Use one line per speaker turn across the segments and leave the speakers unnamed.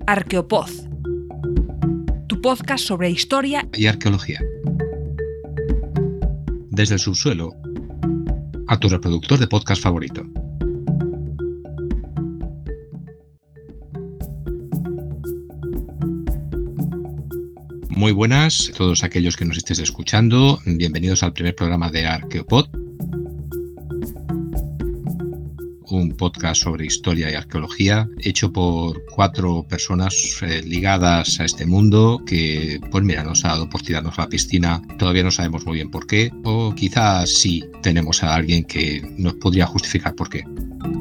Arqueopod, tu podcast sobre historia
y arqueología. Desde el subsuelo a tu reproductor de podcast favorito. Muy buenas a todos aquellos que nos estéis escuchando. Bienvenidos al primer programa de Arqueopod, un podcast sobre historia y arqueología hecho por 4 personas ligadas a este mundo que, pues mira, nos ha dado por tirarnos a la piscina. Todavía no sabemos muy bien por qué, o quizás sí tenemos a alguien que nos podría justificar por qué.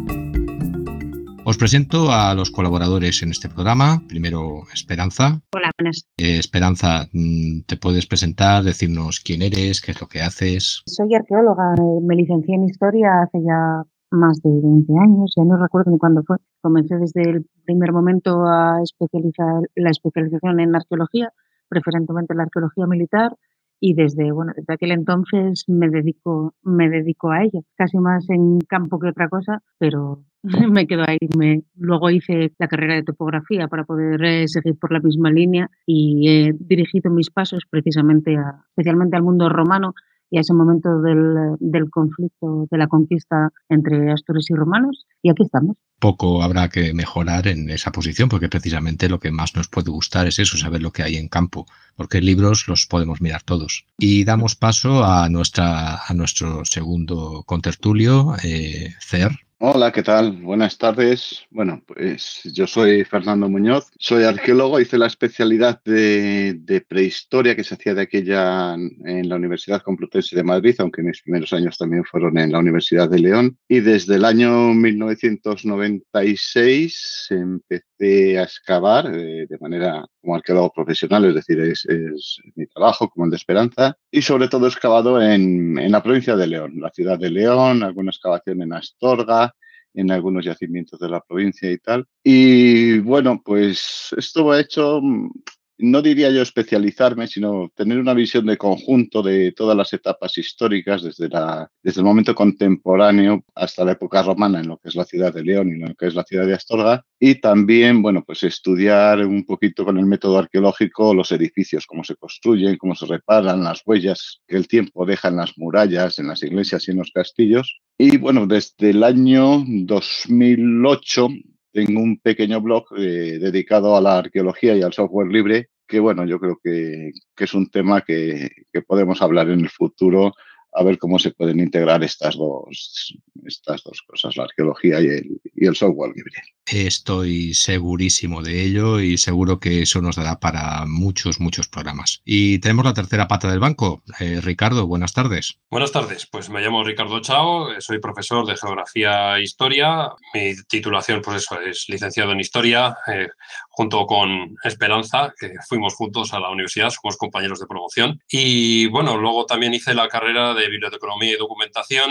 Os presento a los colaboradores en este programa. Primero, Esperanza.
Hola, buenas.
Esperanza, ¿te puedes presentar, decirnos quién eres, qué es lo que haces?
Soy arqueóloga, me licencié en Historia hace ya más de 20 años, ya no recuerdo ni cuándo fue. Comencé desde el primer momento a especializar la especialización en arqueología, preferentemente la arqueología militar, y desde aquel entonces me dedico a ella, casi más en campo que otra cosa, pero me quedo ahí. Luego hice la carrera de topografía para poder seguir por la misma línea y he dirigido mis pasos precisamente especialmente al mundo romano y a ese momento del conflicto, de la conquista entre astures y romanos, y aquí estamos.
Poco habrá que mejorar en esa posición, porque precisamente lo que más nos puede gustar es eso, saber lo que hay en campo, porque libros los podemos mirar todos. Y damos paso a nuestro segundo contertulio, Cer.
Hola, ¿qué tal? Buenas tardes. Bueno, pues yo soy Fernando Muñoz, soy arqueólogo, hice la especialidad de prehistoria que se hacía de aquella en la Universidad Complutense de Madrid, aunque mis primeros años también fueron en la Universidad de León. Y desde el año 1996 empecé a excavar de manera como arqueólogo profesional, es decir, es mi trabajo como el de Esperanza, y sobre todo he excavado en la provincia de León, la ciudad de León, alguna excavación en Astorga, en algunos yacimientos de la provincia y tal. Y bueno, pues esto me ha hecho, no diría yo especializarme, sino tener una visión de conjunto de todas las etapas históricas, desde el momento contemporáneo hasta la época romana, en lo que es la ciudad de León y en lo que es la ciudad de Astorga. Y también, bueno, pues estudiar un poquito con el método arqueológico los edificios, cómo se construyen, cómo se reparan, las huellas que el tiempo deja en las murallas, en las iglesias y en los castillos. Y bueno, desde el año 2008 tengo un pequeño blog dedicado a la arqueología y al software libre, que bueno, yo creo que es un tema que podemos hablar en el futuro, a ver cómo se pueden integrar estas dos cosas, la arqueología y el software libre.
Estoy segurísimo de ello y seguro que eso nos dará para muchos programas. Y tenemos la tercera pata del banco. Ricardo, buenas tardes.
Buenas tardes, pues me llamo Ricardo Chao, soy profesor de Geografía e Historia. Mi titulación, pues eso, es licenciado en Historia, junto con Esperanza, que fuimos juntos a la universidad, somos compañeros de promoción. Y bueno, luego también hice la carrera de Biblioteconomía y Documentación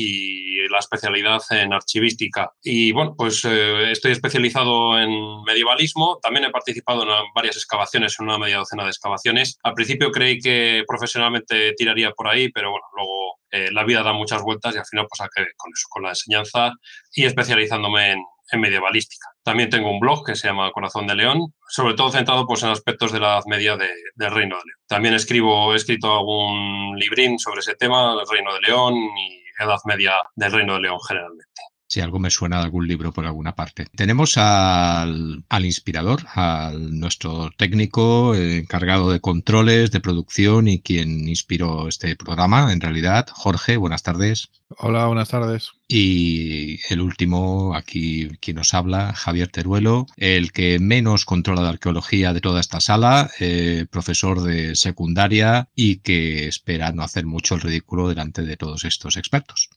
y la especialidad en Archivística. Y bueno, pues estoy especializado en medievalismo, también he participado en varias excavaciones, en una media docena de excavaciones. Al principio creí que profesionalmente tiraría por ahí, pero bueno, luego la vida da muchas vueltas y al final pues acabé con eso, con la enseñanza y especializándome en medievalística. También tengo un blog que se llama Corazón de León, sobre todo centrado pues, en aspectos de la Edad Media del Reino de León. También he escrito algún librín sobre ese tema, el Reino de León y Edad Media del Reino de León generalmente.
Si algo me suena de algún libro por alguna parte. Tenemos al inspirador, a nuestro técnico encargado de controles, de producción y quien inspiró este programa, en realidad. Jorge, buenas tardes.
Hola, buenas tardes.
Y el último, aquí quien nos habla, Javier Teruelo, el que menos controla de arqueología de toda esta sala, profesor de secundaria y que espera no hacer mucho el ridículo delante de todos estos expertos.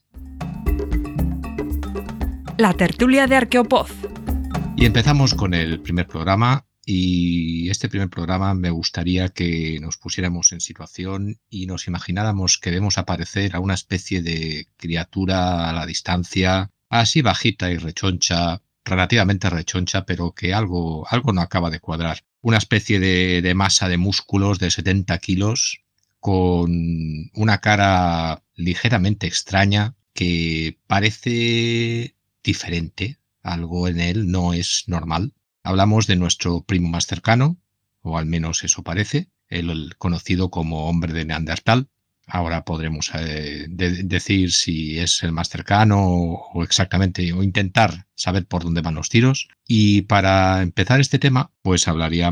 La tertulia de Arqueopod.
Y empezamos con el primer programa. Y este primer programa me gustaría que nos pusiéramos en situación y nos imagináramos que vemos aparecer a una especie de criatura a la distancia, así bajita y rechoncha, relativamente rechoncha, pero que algo no acaba de cuadrar. Una especie de masa de músculos de 70 kilos, con una cara ligeramente extraña que parece diferente. Algo en él no es normal. Hablamos de nuestro primo más cercano, o al menos eso parece, el conocido como hombre de Neandertal. Ahora podremos decir si es el más cercano o exactamente, o intentar saber por dónde van los tiros. Y para empezar este tema, pues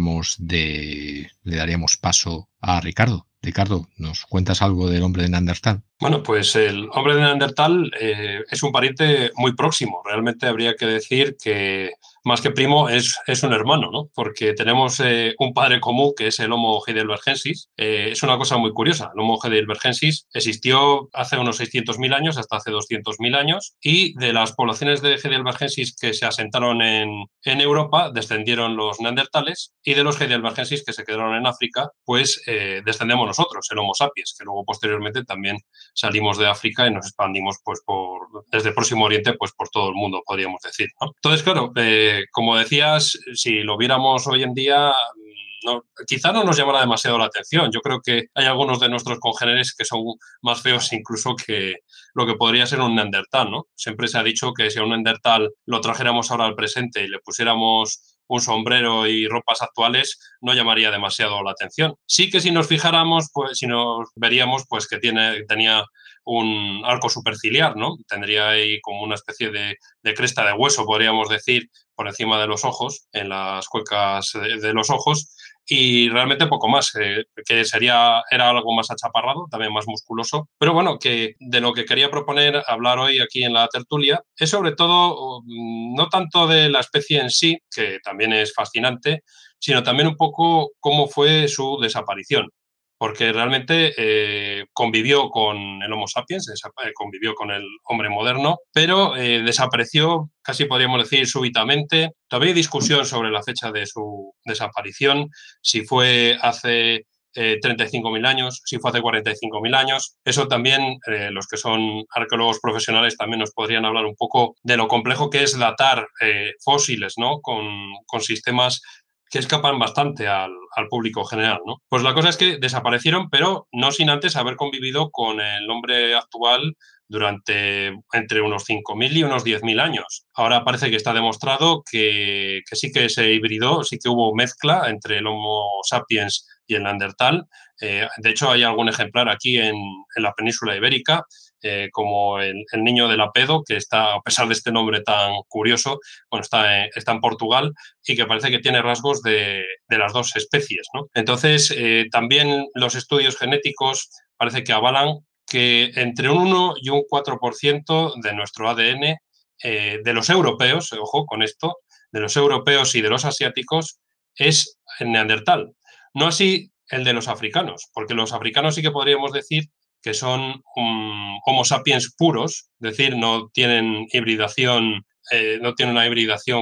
le daríamos paso a Ricardo. Ricardo, ¿nos cuentas algo del hombre de Neandertal?
Bueno, pues el hombre de Neandertal es un pariente muy próximo. Realmente habría que decir que más que primo es un hermano, ¿no? Porque tenemos un padre común que es el Homo heidelbergensis. Es una cosa muy curiosa. El Homo heidelbergensis existió hace unos 600.000 años, hasta hace 200.000 años, y de las poblaciones de heidelbergensis que se asentaron en Europa descendieron los neandertales, y de los heidelbergensis que se quedaron en África, pues descendemos nosotros, el Homo sapiens, que luego posteriormente también salimos de África y nos expandimos pues desde el Próximo Oriente pues por todo el mundo, podríamos decir, ¿no? Entonces, claro, como decías, si lo viéramos hoy en día, quizá no nos llamara demasiado la atención. Yo creo que hay algunos de nuestros congéneres que son más feos incluso que lo que podría ser un neandertal, ¿no? Siempre se ha dicho que si a un neandertal lo trajéramos ahora al presente y le pusiéramos un sombrero y ropas actuales, no llamaría demasiado la atención. Sí que si nos fijáramos, pues si nos veríamos, pues que tenía un arco superciliar, ¿no? Tendría ahí como una especie de cresta de hueso, podríamos decir, por encima de los ojos, en las cuencas de los ojos, y realmente poco más, que era algo más achaparrado, también más musculoso. Pero bueno, que de lo que quería proponer hablar hoy aquí en la tertulia es sobre todo no tanto de la especie en sí, que también es fascinante, sino también un poco cómo fue su desaparición. Porque realmente convivió con el Homo sapiens, convivió con el hombre moderno, pero desapareció, casi podríamos decir, súbitamente. Todavía hay discusión sobre la fecha de su desaparición, si fue hace 35.000 años, si fue hace 45.000 años. Eso también, los que son arqueólogos profesionales también nos podrían hablar un poco de lo complejo que es datar fósiles, ¿no? Con sistemas que escapan bastante al público general, ¿no? Pues la cosa es que desaparecieron, pero no sin antes haber convivido con el hombre actual durante entre unos 5.000 y unos 10.000 años. Ahora parece que está demostrado que sí que se hibridó, sí que hubo mezcla entre el Homo sapiens y el Neandertal. De hecho, hay algún ejemplar aquí en la península ibérica, como el niño de Lapedo, que está, a pesar de este nombre tan curioso, bueno, está en Portugal y que parece que tiene rasgos de las dos especies, ¿no? Entonces, también los estudios genéticos parece que avalan que entre un 1 y un 4% de nuestro ADN, de los europeos, ojo con esto, de los europeos y de los asiáticos, es el neandertal. No así el de los africanos, porque los africanos sí que podríamos decir que son Homo sapiens puros, es decir, no tienen hibridación, no tienen una hibridación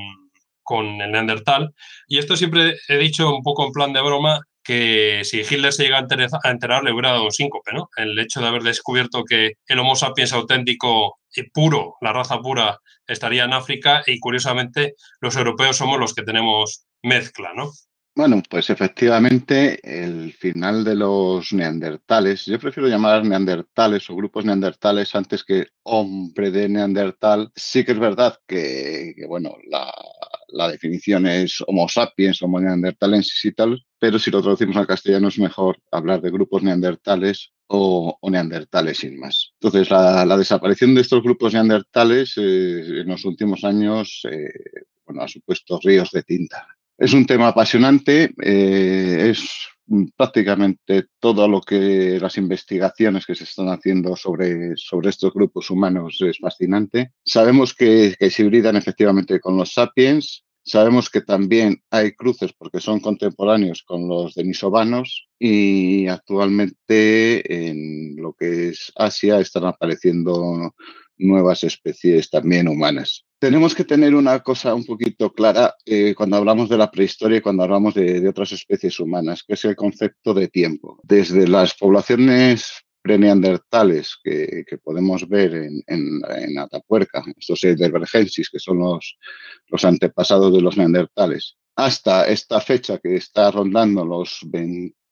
con el neandertal. Y esto siempre he dicho un poco en plan de broma, que si Hitler se llega a enterar le hubiera dado un síncope, ¿no? El hecho de haber descubierto que el Homo sapiens auténtico y puro, la raza pura, estaría en África, y curiosamente los europeos somos los que tenemos mezcla, ¿no?
Bueno, pues efectivamente el final de los neandertales, yo prefiero llamar neandertales o grupos neandertales antes que hombre de neandertal. Sí que es verdad que bueno, la definición es Homo sapiens, Homo neanderthalensis y tal, pero si lo traducimos al castellano es mejor hablar de grupos neandertales o neandertales sin más. Entonces, la desaparición de estos grupos neandertales en los últimos años bueno, ha supuesto ríos de tinta. Es un tema apasionante, es prácticamente todo lo que las investigaciones que se están haciendo sobre estos grupos humanos es fascinante. Sabemos que se hibridan efectivamente con los sapiens, sabemos que también hay cruces porque son contemporáneos con los denisovanos, y actualmente en lo que es Asia están apareciendo nuevas especies también humanas. Tenemos que tener una cosa un poquito clara cuando hablamos de la prehistoria y cuando hablamos de otras especies humanas, que es el concepto de tiempo. Desde las poblaciones preneandertales que podemos ver en Atapuerca, estos heidelbergensis, que son los antepasados de los neandertales, hasta esta fecha que está rondando los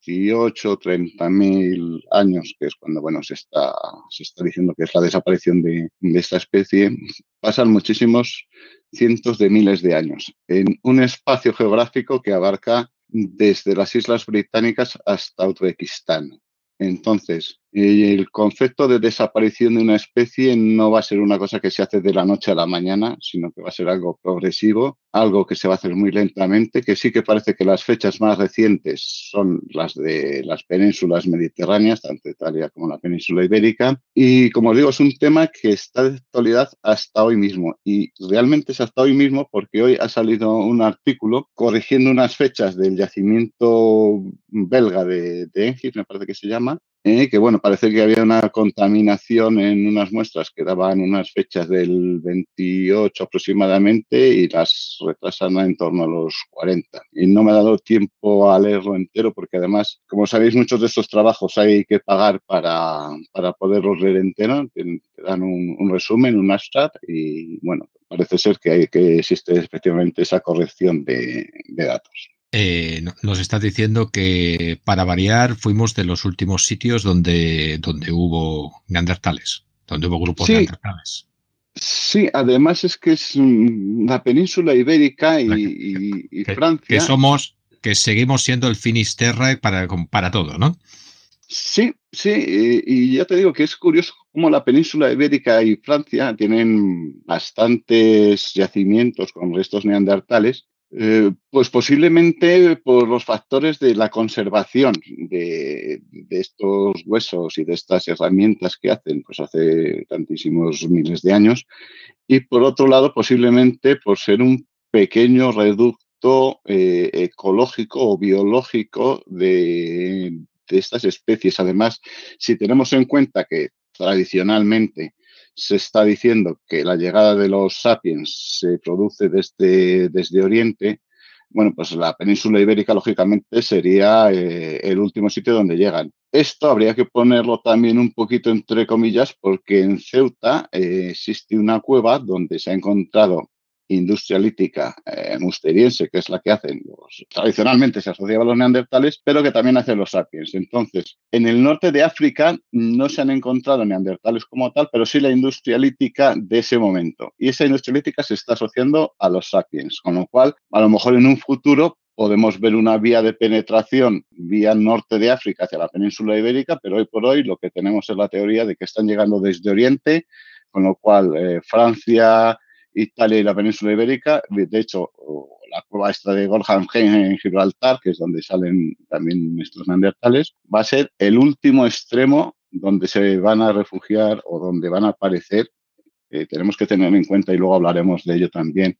28 o 30.000 años, que es cuando se está diciendo que es la desaparición de esta especie, pasan muchísimos cientos de miles de años en un espacio geográfico que abarca desde las Islas Británicas hasta Uzbekistán. Entonces, el concepto de desaparición de una especie no va a ser una cosa que se hace de la noche a la mañana, sino que va a ser algo progresivo, algo que se va a hacer muy lentamente, que sí que parece que las fechas más recientes son las de las penínsulas mediterráneas, tanto Italia como la península ibérica. Y como os digo, es un tema que está de actualidad hasta hoy mismo. Y realmente es hasta hoy mismo porque hoy ha salido un artículo corrigiendo unas fechas del yacimiento belga de Engis, me parece que se llama, que bueno, parece que había una contaminación en unas muestras que daban unas fechas del 28 aproximadamente y las retrasan en torno a los 40. Y no me ha dado tiempo a leerlo entero porque además, como sabéis, muchos de estos trabajos hay que pagar para poderlos leer entero. Te dan un resumen, un abstract y bueno, parece ser que existe efectivamente esa corrección de datos.
Nos estás diciendo que, para variar, fuimos de los últimos sitios donde hubo neandertales, donde hubo grupos neandertales.
Sí, además es que es la península ibérica y Francia.
Que seguimos siendo el Finisterre para todo, ¿no?
Sí, y ya te digo que es curioso cómo la península ibérica y Francia tienen bastantes yacimientos con restos neandertales, pues posiblemente por los factores de la conservación de estos huesos y de estas herramientas que hacen pues hace tantísimos miles de años, y por otro lado posiblemente por ser un pequeño reducto ecológico o biológico de estas especies. Además, si tenemos en cuenta que tradicionalmente se está diciendo que la llegada de los sapiens se produce desde Oriente, bueno, pues la península ibérica, lógicamente, sería el último sitio donde llegan. Esto habría que ponerlo también un poquito entre comillas, porque en Ceuta existe una cueva donde se ha encontrado industria lítica musteriense, que es la que hacen tradicionalmente se asociaba a los neandertales, pero que también hacen los sapiens. Entonces, en el norte de África no se han encontrado neandertales como tal, pero sí la industria lítica de ese momento. Y esa industria lítica se está asociando a los sapiens, con lo cual, a lo mejor en un futuro podemos ver una vía de penetración vía norte de África hacia la península ibérica, pero hoy por hoy lo que tenemos es la teoría de que están llegando desde Oriente, con lo cual Francia, Italia y la península ibérica. De hecho, la cueva esta de Gorham en Gibraltar, que es donde salen también estos neandertales, va a ser el último extremo donde se van a refugiar o donde van a aparecer. Tenemos que tener en cuenta, y luego hablaremos de ello también,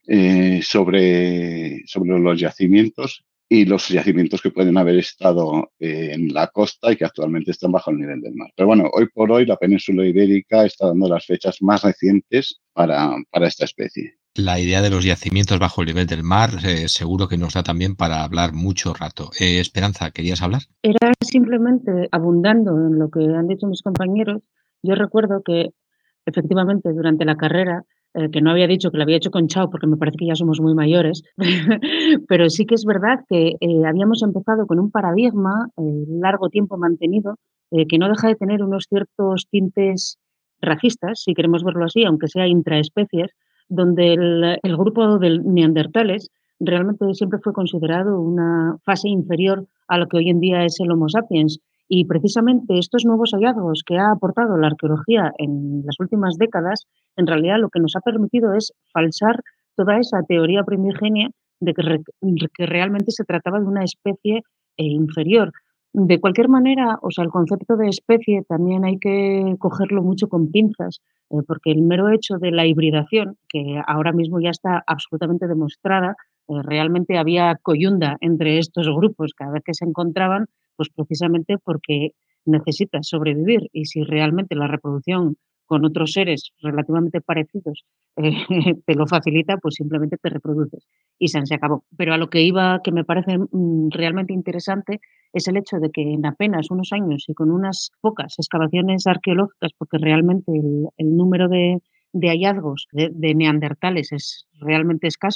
sobre los yacimientos y los yacimientos que pueden haber estado en la costa y que actualmente están bajo el nivel del mar. Pero bueno, hoy por hoy la península ibérica está dando las fechas más recientes para esta especie.
La idea de los yacimientos bajo el nivel del mar seguro que nos da también para hablar mucho rato. Esperanza, ¿querías hablar?
Era simplemente abundando en lo que han dicho mis compañeros. Yo recuerdo que efectivamente durante la carrera, que no había dicho que lo había hecho con Chao porque me parece que ya somos muy mayores, pero sí que es verdad que habíamos empezado con un paradigma largo tiempo mantenido, que no deja de tener unos ciertos tintes racistas, si queremos verlo así, aunque sea intraespecies, donde el grupo de neandertales realmente siempre fue considerado una fase inferior a lo que hoy en día es el Homo sapiens. Y precisamente estos nuevos hallazgos que ha aportado la arqueología en las últimas décadas, en realidad lo que nos ha permitido es falsar toda esa teoría primigenia de que realmente se trataba de una especie inferior. De cualquier manera, o sea, el concepto de especie también hay que cogerlo mucho con pinzas, porque el mero hecho de la hibridación, que ahora mismo ya está absolutamente demostrada, realmente había coyunda entre estos grupos cada vez que se encontraban, pues precisamente porque necesitas sobrevivir y si realmente la reproducción con otros seres relativamente parecidos te lo facilita, pues simplemente te reproduces y se acabó. Pero a lo que iba, que me parece realmente interesante, es el hecho de que en apenas unos años y con unas pocas excavaciones arqueológicas, porque realmente el número de hallazgos de neandertales es realmente escaso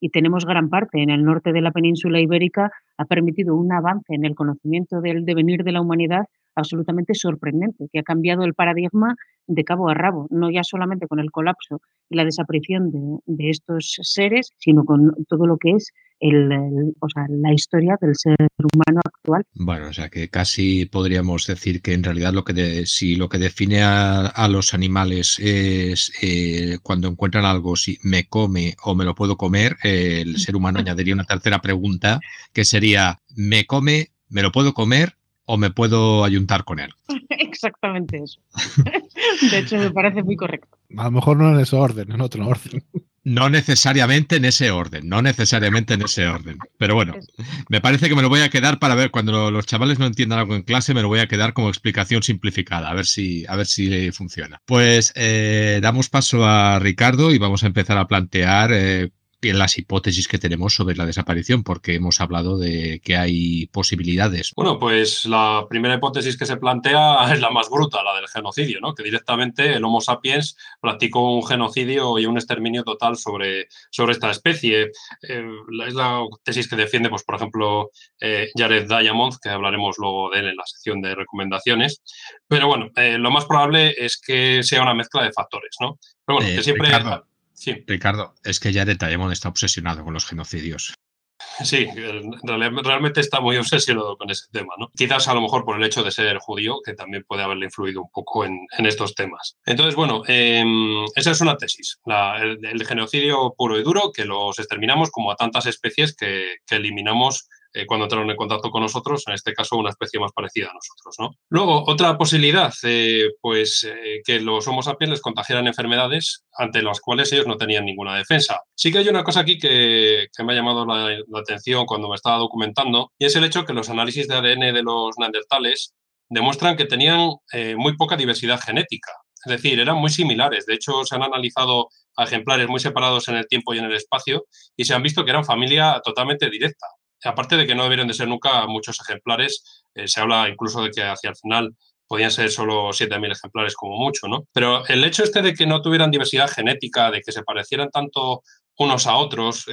y tenemos gran parte en el norte de la península ibérica, ha permitido un avance en el conocimiento del devenir de la humanidad absolutamente sorprendente, que ha cambiado el paradigma de cabo a rabo, no ya solamente con el colapso y la desaparición de estos seres, sino con todo lo que es la historia del ser humano actual.
Bueno, o sea que casi podríamos decir que en realidad si lo que define a los animales es cuando encuentran algo, si me come o me lo puedo comer, el ser humano añadiría una tercera pregunta que sería, ¿me come, me lo puedo comer o me puedo ayuntar con él?
Exactamente eso. De hecho, me parece muy correcto.
A lo mejor no en ese orden, en otro orden.
No necesariamente en ese orden, Pero bueno, me parece que me lo voy a quedar para ver cuando los chavales no entiendan algo en clase, me lo voy a quedar como explicación simplificada, a ver si funciona. Pues damos paso a Ricardo y vamos a empezar a plantear las hipótesis que tenemos sobre la desaparición, porque hemos hablado de que hay posibilidades.
Bueno, pues la primera hipótesis que se plantea es la más bruta, la del genocidio, ¿no? Que directamente el Homo sapiens practicó un genocidio y un exterminio total sobre esta especie. Es la tesis que defiende, pues, por ejemplo, Jared Diamond, que hablaremos luego de él en la sección de recomendaciones. Pero bueno, lo más probable es que sea una mezcla de factores, ¿no? Pero bueno, que siempre...
Sí. Ricardo, es que Jared Diamond está obsesionado con los genocidios.
Sí, realmente está muy obsesionado con ese tema, ¿no? Quizás a lo mejor por el hecho de ser judío, que también puede haberle influido un poco en estos temas. Entonces, bueno, esa es una tesis, el genocidio puro y duro, que los exterminamos como a tantas especies que eliminamos cuando entraron en contacto con nosotros, en este caso una especie más parecida a nosotros, ¿no? Luego, otra posibilidad, que los Homo sapiens les contagiaran enfermedades ante las cuales ellos no tenían ninguna defensa. Sí que hay una cosa aquí que me ha llamado la atención cuando me estaba documentando, y es el hecho que los análisis de ADN de los neandertales demuestran que tenían muy poca diversidad genética. Es decir, eran muy similares. De hecho, se han analizado a ejemplares muy separados en el tiempo y en el espacio y se han visto que eran familia totalmente directa. Aparte de que no debieron de ser nunca muchos ejemplares, se habla incluso de que hacia el final podían ser solo 7.000 ejemplares como mucho, ¿no? Pero el hecho de que no tuvieran diversidad genética, de que se parecieran tanto unos a otros,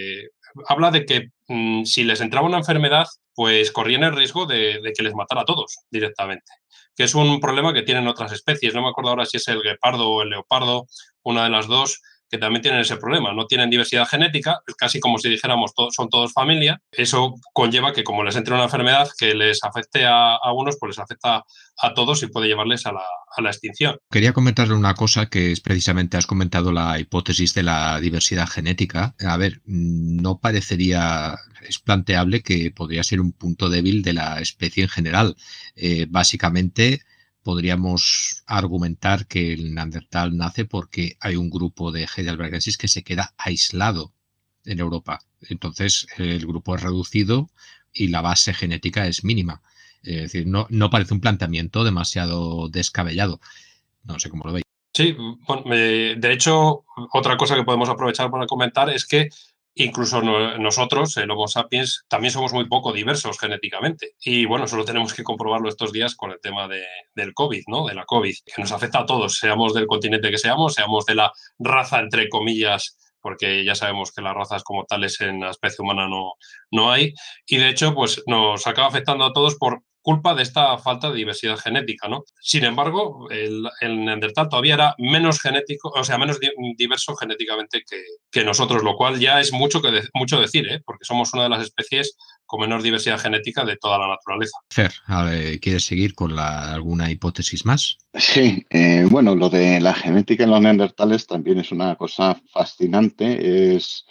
habla de que si les entraba una enfermedad, pues corrían el riesgo de que les matara a todos directamente, que es un problema que tienen otras especies. No me acuerdo ahora si es el guepardo o el leopardo, una de las dos, que también tienen ese problema, no tienen diversidad genética, es casi como si dijéramos son todos familia. Eso conlleva que como les entre una enfermedad que les afecte a unos, pues les afecta a todos y puede llevarles a la extinción.
Quería comentarle una cosa que es precisamente, has comentado la hipótesis de la diversidad genética. A ver, no parecería, es planteable que podría ser un punto débil de la especie en general. Básicamente, podríamos argumentar que el neandertal nace porque hay un grupo de heidelbergensis que se queda aislado en Europa. Entonces, el grupo es reducido y la base genética es mínima. Es decir, no parece un planteamiento demasiado descabellado. No sé cómo lo veis.
Sí, bueno, de hecho, otra cosa que podemos aprovechar para comentar es que incluso nosotros, el Homo sapiens, también somos muy poco diversos genéticamente. Y bueno, solo tenemos que comprobarlo estos días con el tema del COVID, ¿no? De la COVID, que nos afecta a todos, seamos del continente que seamos de la raza, entre comillas, porque ya sabemos que las razas como tales en la especie humana no hay. Y de hecho, pues nos acaba afectando a todos por culpa de esta falta de diversidad genética, ¿no? Sin embargo, el neandertal todavía era menos genético, o sea, menos diverso genéticamente que nosotros, lo cual ya es mucho decir, ¿eh? Porque somos una de las especies con menor diversidad genética de toda la naturaleza.
Fer, ¿quieres seguir con alguna hipótesis más?
Sí, bueno, lo de la genética en los neandertales también es una cosa fascinante. Es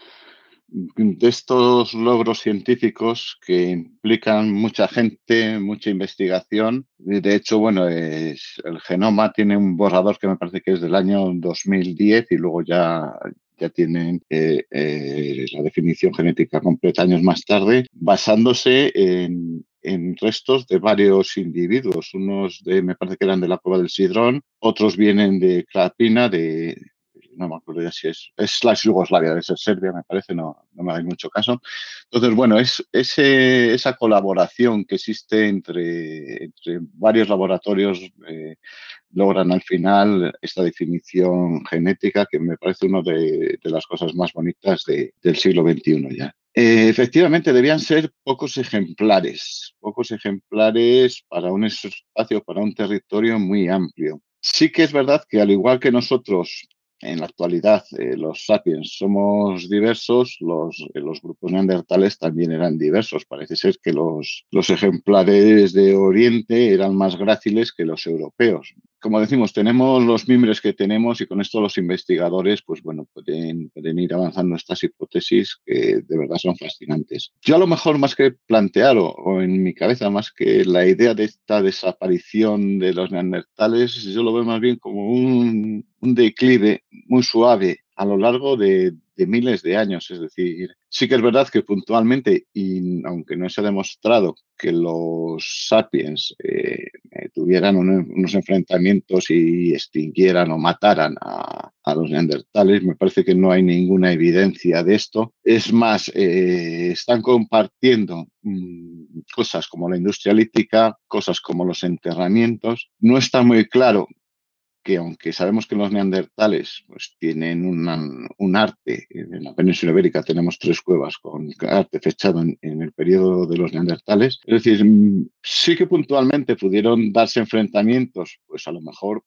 de estos logros científicos que implican mucha gente, mucha investigación. De hecho, bueno, el genoma tiene un borrador que me parece que es del año 2010 y luego ya tienen la definición genética completa años más tarde, basándose en restos de varios individuos. Unos me parece que eran de la cueva del Sidrón, otros vienen de Clapina, de no me acuerdo ya si es la Yugoslavia, debe ser Serbia, me parece, no me hagáis mucho caso. Entonces, bueno, es esa colaboración que existe entre varios laboratorios, logran al final esta definición genética que me parece una de las cosas más bonitas del siglo XXI ya. Efectivamente, debían ser pocos ejemplares para un espacio, para un territorio muy amplio. Sí que es verdad que al igual que nosotros en la actualidad, los sapiens somos diversos, los grupos neandertales también eran diversos. Parece ser que los ejemplares de Oriente eran más gráciles que los europeos. Como decimos, tenemos los mimbres que tenemos y con esto los investigadores, pues bueno, pueden ir avanzando estas hipótesis que de verdad son fascinantes. Yo a lo mejor más que plantear, o en mi cabeza, más que la idea de esta desaparición de los neandertales, yo lo veo más bien como un declive muy suave a lo largo de miles de años. Es decir, sí que es verdad que puntualmente, y aunque no se ha demostrado que los sapiens tuvieran unos enfrentamientos y extinguieran o mataran a los neandertales, me parece que no hay ninguna evidencia de esto. Es más, están compartiendo cosas como la industria lítica, cosas como los enterramientos. No está muy claro que aunque sabemos que los neandertales pues, tienen un arte, en la península ibérica tenemos 3 cuevas con arte fechado en el periodo de los neandertales, es decir, sí que puntualmente pudieron darse enfrentamientos, pues a lo mejor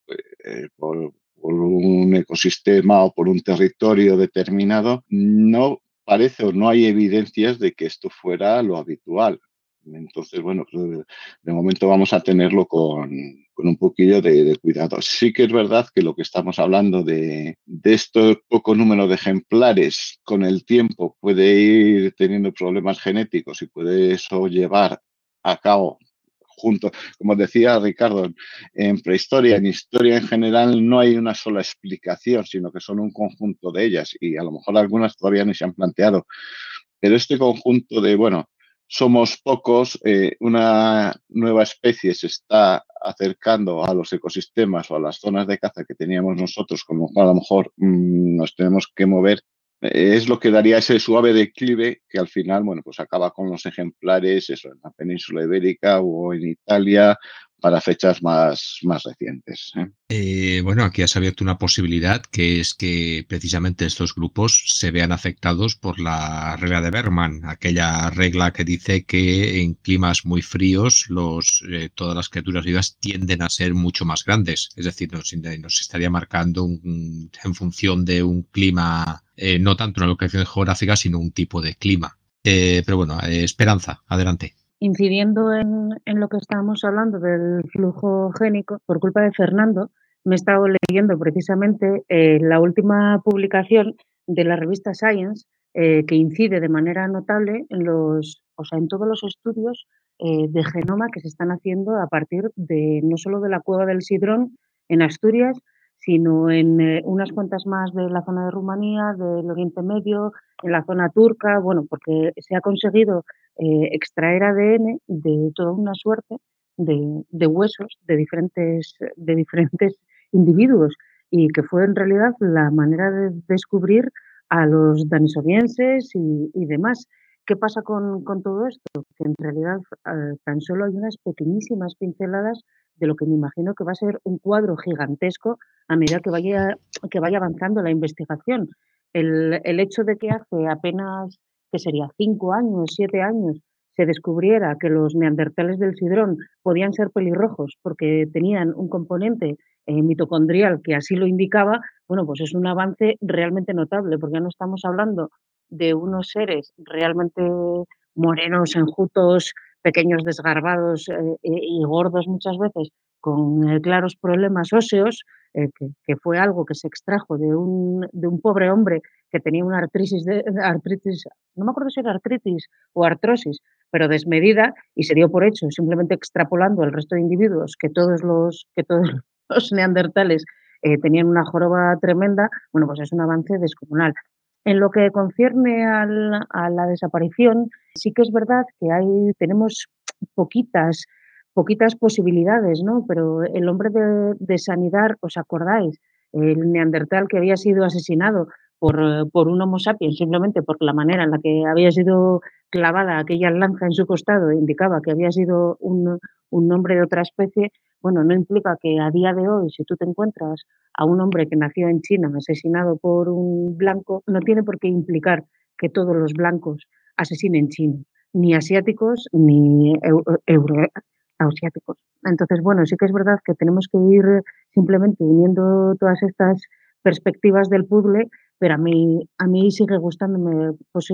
por un ecosistema o por un territorio determinado, no parece o no hay evidencias de que esto fuera lo habitual. Entonces, bueno, pues de momento vamos a tenerlo con un poquillo de cuidado. Sí que es verdad que lo que estamos hablando de este poco número de ejemplares con el tiempo puede ir teniendo problemas genéticos y puede eso llevar a cabo junto, como decía Ricardo, en prehistoria, en historia en general no hay una sola explicación, sino que son un conjunto de ellas y a lo mejor algunas todavía ni se han planteado. Pero este conjunto de, bueno, somos pocos, una nueva especie se está acercando a los ecosistemas o a las zonas de caza que teníamos nosotros, con lo cual a lo mejor nos tenemos que mover. Es lo que daría ese suave declive que al final, bueno, pues acaba con los ejemplares, eso, en la península ibérica o en Italia, para fechas más recientes.
Bueno, aquí has abierto una posibilidad que es que precisamente estos grupos se vean afectados por la regla de Bergman, aquella regla que dice que en climas muy fríos todas las criaturas vivas tienden a ser mucho más grandes. Es decir, nos estaría marcando en función de un clima, no tanto una localización geográfica, sino un tipo de clima. Pero bueno, Esperanza, adelante.
Incidiendo en lo que estábamos hablando del flujo génico, por culpa de Fernando, me he estado leyendo precisamente la última publicación de la revista Science, que incide de manera notable en todos los estudios de genoma que se están haciendo a partir de no solo de la Cueva del Sidrón en Asturias, sino en unas cuantas más de la zona de Rumanía, del Oriente Medio, en la zona turca, bueno, porque se ha conseguido extraer ADN de toda una suerte de huesos de diferentes individuos y que fue en realidad la manera de descubrir a los danisovienses y demás. ¿Qué pasa con todo esto? Que en realidad tan solo hay unas pequeñísimas pinceladas de lo que me imagino que va a ser un cuadro gigantesco a medida que vaya avanzando la investigación. El hecho de que hace apenas, que sería 5 años, 7 años, se descubriera que los neandertales del Sidrón podían ser pelirrojos porque tenían un componente mitocondrial que así lo indicaba, bueno, pues es un avance realmente notable, porque ya no estamos hablando de unos seres realmente morenos, enjutos, pequeños, desgarbados y gordos muchas veces, con claros problemas óseos, que fue algo que se extrajo de un pobre hombre que tenía una artritis, no me acuerdo si era artritis o artrosis, pero desmedida, y se dio por hecho, simplemente extrapolando al resto de individuos, que todos los neandertales tenían una joroba tremenda. Bueno, pues es un avance descomunal. En lo que concierne a la desaparición, sí que es verdad que tenemos poquitas posibilidades, ¿no? Pero el hombre de sanidad, ¿os acordáis? el neandertal que había sido asesinado por un Homo sapiens, simplemente por la manera en la que había sido clavada aquella lanza en su costado, indicaba que había sido un hombre de otra especie, bueno, no implica que a día de hoy, si tú te encuentras a un hombre que nació en China asesinado por un blanco, no tiene por qué implicar que todos los blancos asesinen chinos, ni asiáticos ni euroasiáticos. Entonces, bueno, sí que es verdad que tenemos que ir simplemente uniendo todas estas perspectivas del puzzle, pero a mí sigue gustándome, pues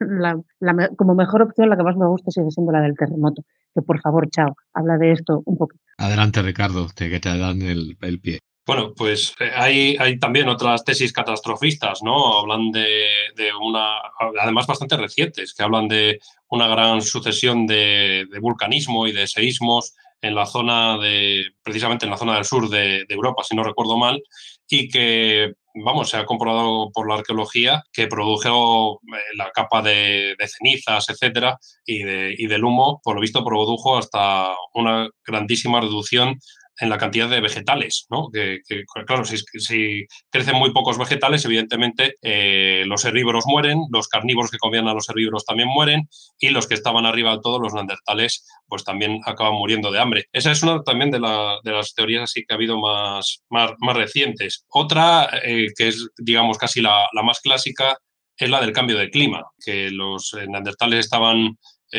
como mejor opción, la que más me gusta sigue siendo la del terremoto. Que por favor, Chao, habla de esto un poquito.
Adelante, Ricardo, que te dan el pie.
Bueno, pues hay también otras tesis catastrofistas, ¿no? Hablan de una, además bastante recientes, que hablan de una gran sucesión de vulcanismo y de seísmos en la zona precisamente en la zona del sur de Europa, si no recuerdo mal, y que, vamos, se ha comprobado por la arqueología que produjo la capa de cenizas, etcétera, y del humo, por lo visto produjo hasta una grandísima reducción en la cantidad de vegetales, ¿no? Claro, si crecen muy pocos vegetales, evidentemente los herbívoros mueren, los carnívoros que comían a los herbívoros también mueren, y los que estaban arriba de todo, los neandertales, pues también acaban muriendo de hambre. Esa es una también de las teorías así que ha habido más recientes. Otra, que es, digamos, casi la más clásica, es la del cambio de clima, que los neandertales estaban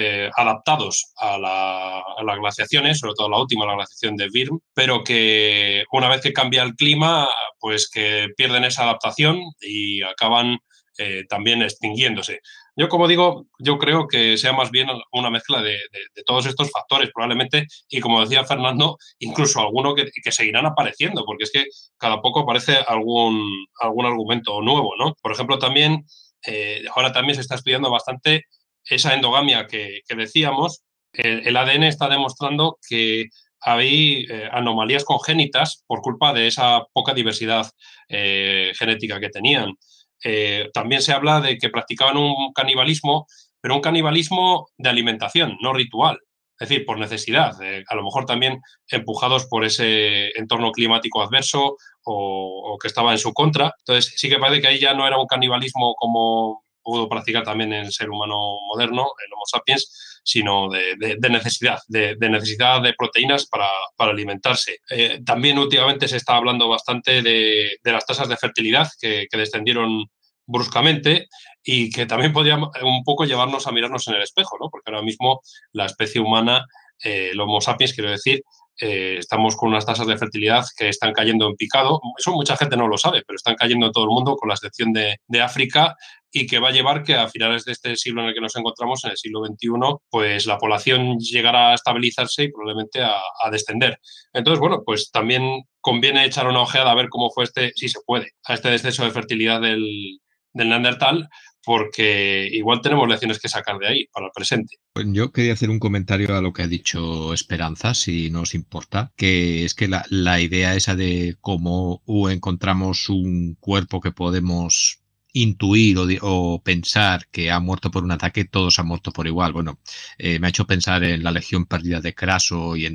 adaptados a las glaciaciones, sobre todo la última, la glaciación de Würm, pero que una vez que cambia el clima, pues que pierden esa adaptación y acaban también extinguiéndose. Yo, como digo, yo creo que sea más bien una mezcla de todos estos factores, probablemente, y como decía Fernando, incluso alguno que seguirán apareciendo, porque es que cada poco aparece algún argumento nuevo, ¿no? Por ejemplo, también, ahora también se está estudiando bastante esa endogamia que decíamos. El ADN está demostrando que hay anomalías congénitas por culpa de esa poca diversidad genética que tenían. También se habla de que practicaban un canibalismo, pero un canibalismo de alimentación, no ritual. Es decir, por necesidad, a lo mejor también empujados por ese entorno climático adverso o que estaba en su contra. Entonces, sí que parece que ahí ya no era un canibalismo como pudo practicar también el ser humano moderno, el Homo sapiens, sino de necesidad, de necesidad de proteínas para alimentarse. También últimamente se está hablando bastante de las tasas de fertilidad que descendieron bruscamente y que también podría un poco llevarnos a mirarnos en el espejo, ¿no? Porque ahora mismo la especie humana, el Homo sapiens, quiero decir, estamos con unas tasas de fertilidad que están cayendo en picado. Eso mucha gente no lo sabe, pero están cayendo en todo el mundo, con la excepción de África, y que va a llevar que a finales de este siglo en el que nos encontramos, en el siglo XXI, pues la población llegará a estabilizarse y probablemente a descender. Entonces, bueno, pues también conviene echar una ojeada a ver cómo fue si se puede, a este descenso de fertilidad del neandertal, porque igual tenemos lecciones que sacar de ahí para el presente.
Yo quería hacer un comentario a lo que ha dicho Esperanza, si no os importa, que es que la idea esa de cómo encontramos un cuerpo que podemos intuir o pensar que ha muerto por un ataque, todos han muerto por igual. Bueno, me ha hecho pensar en la Legión Perdida de Craso y en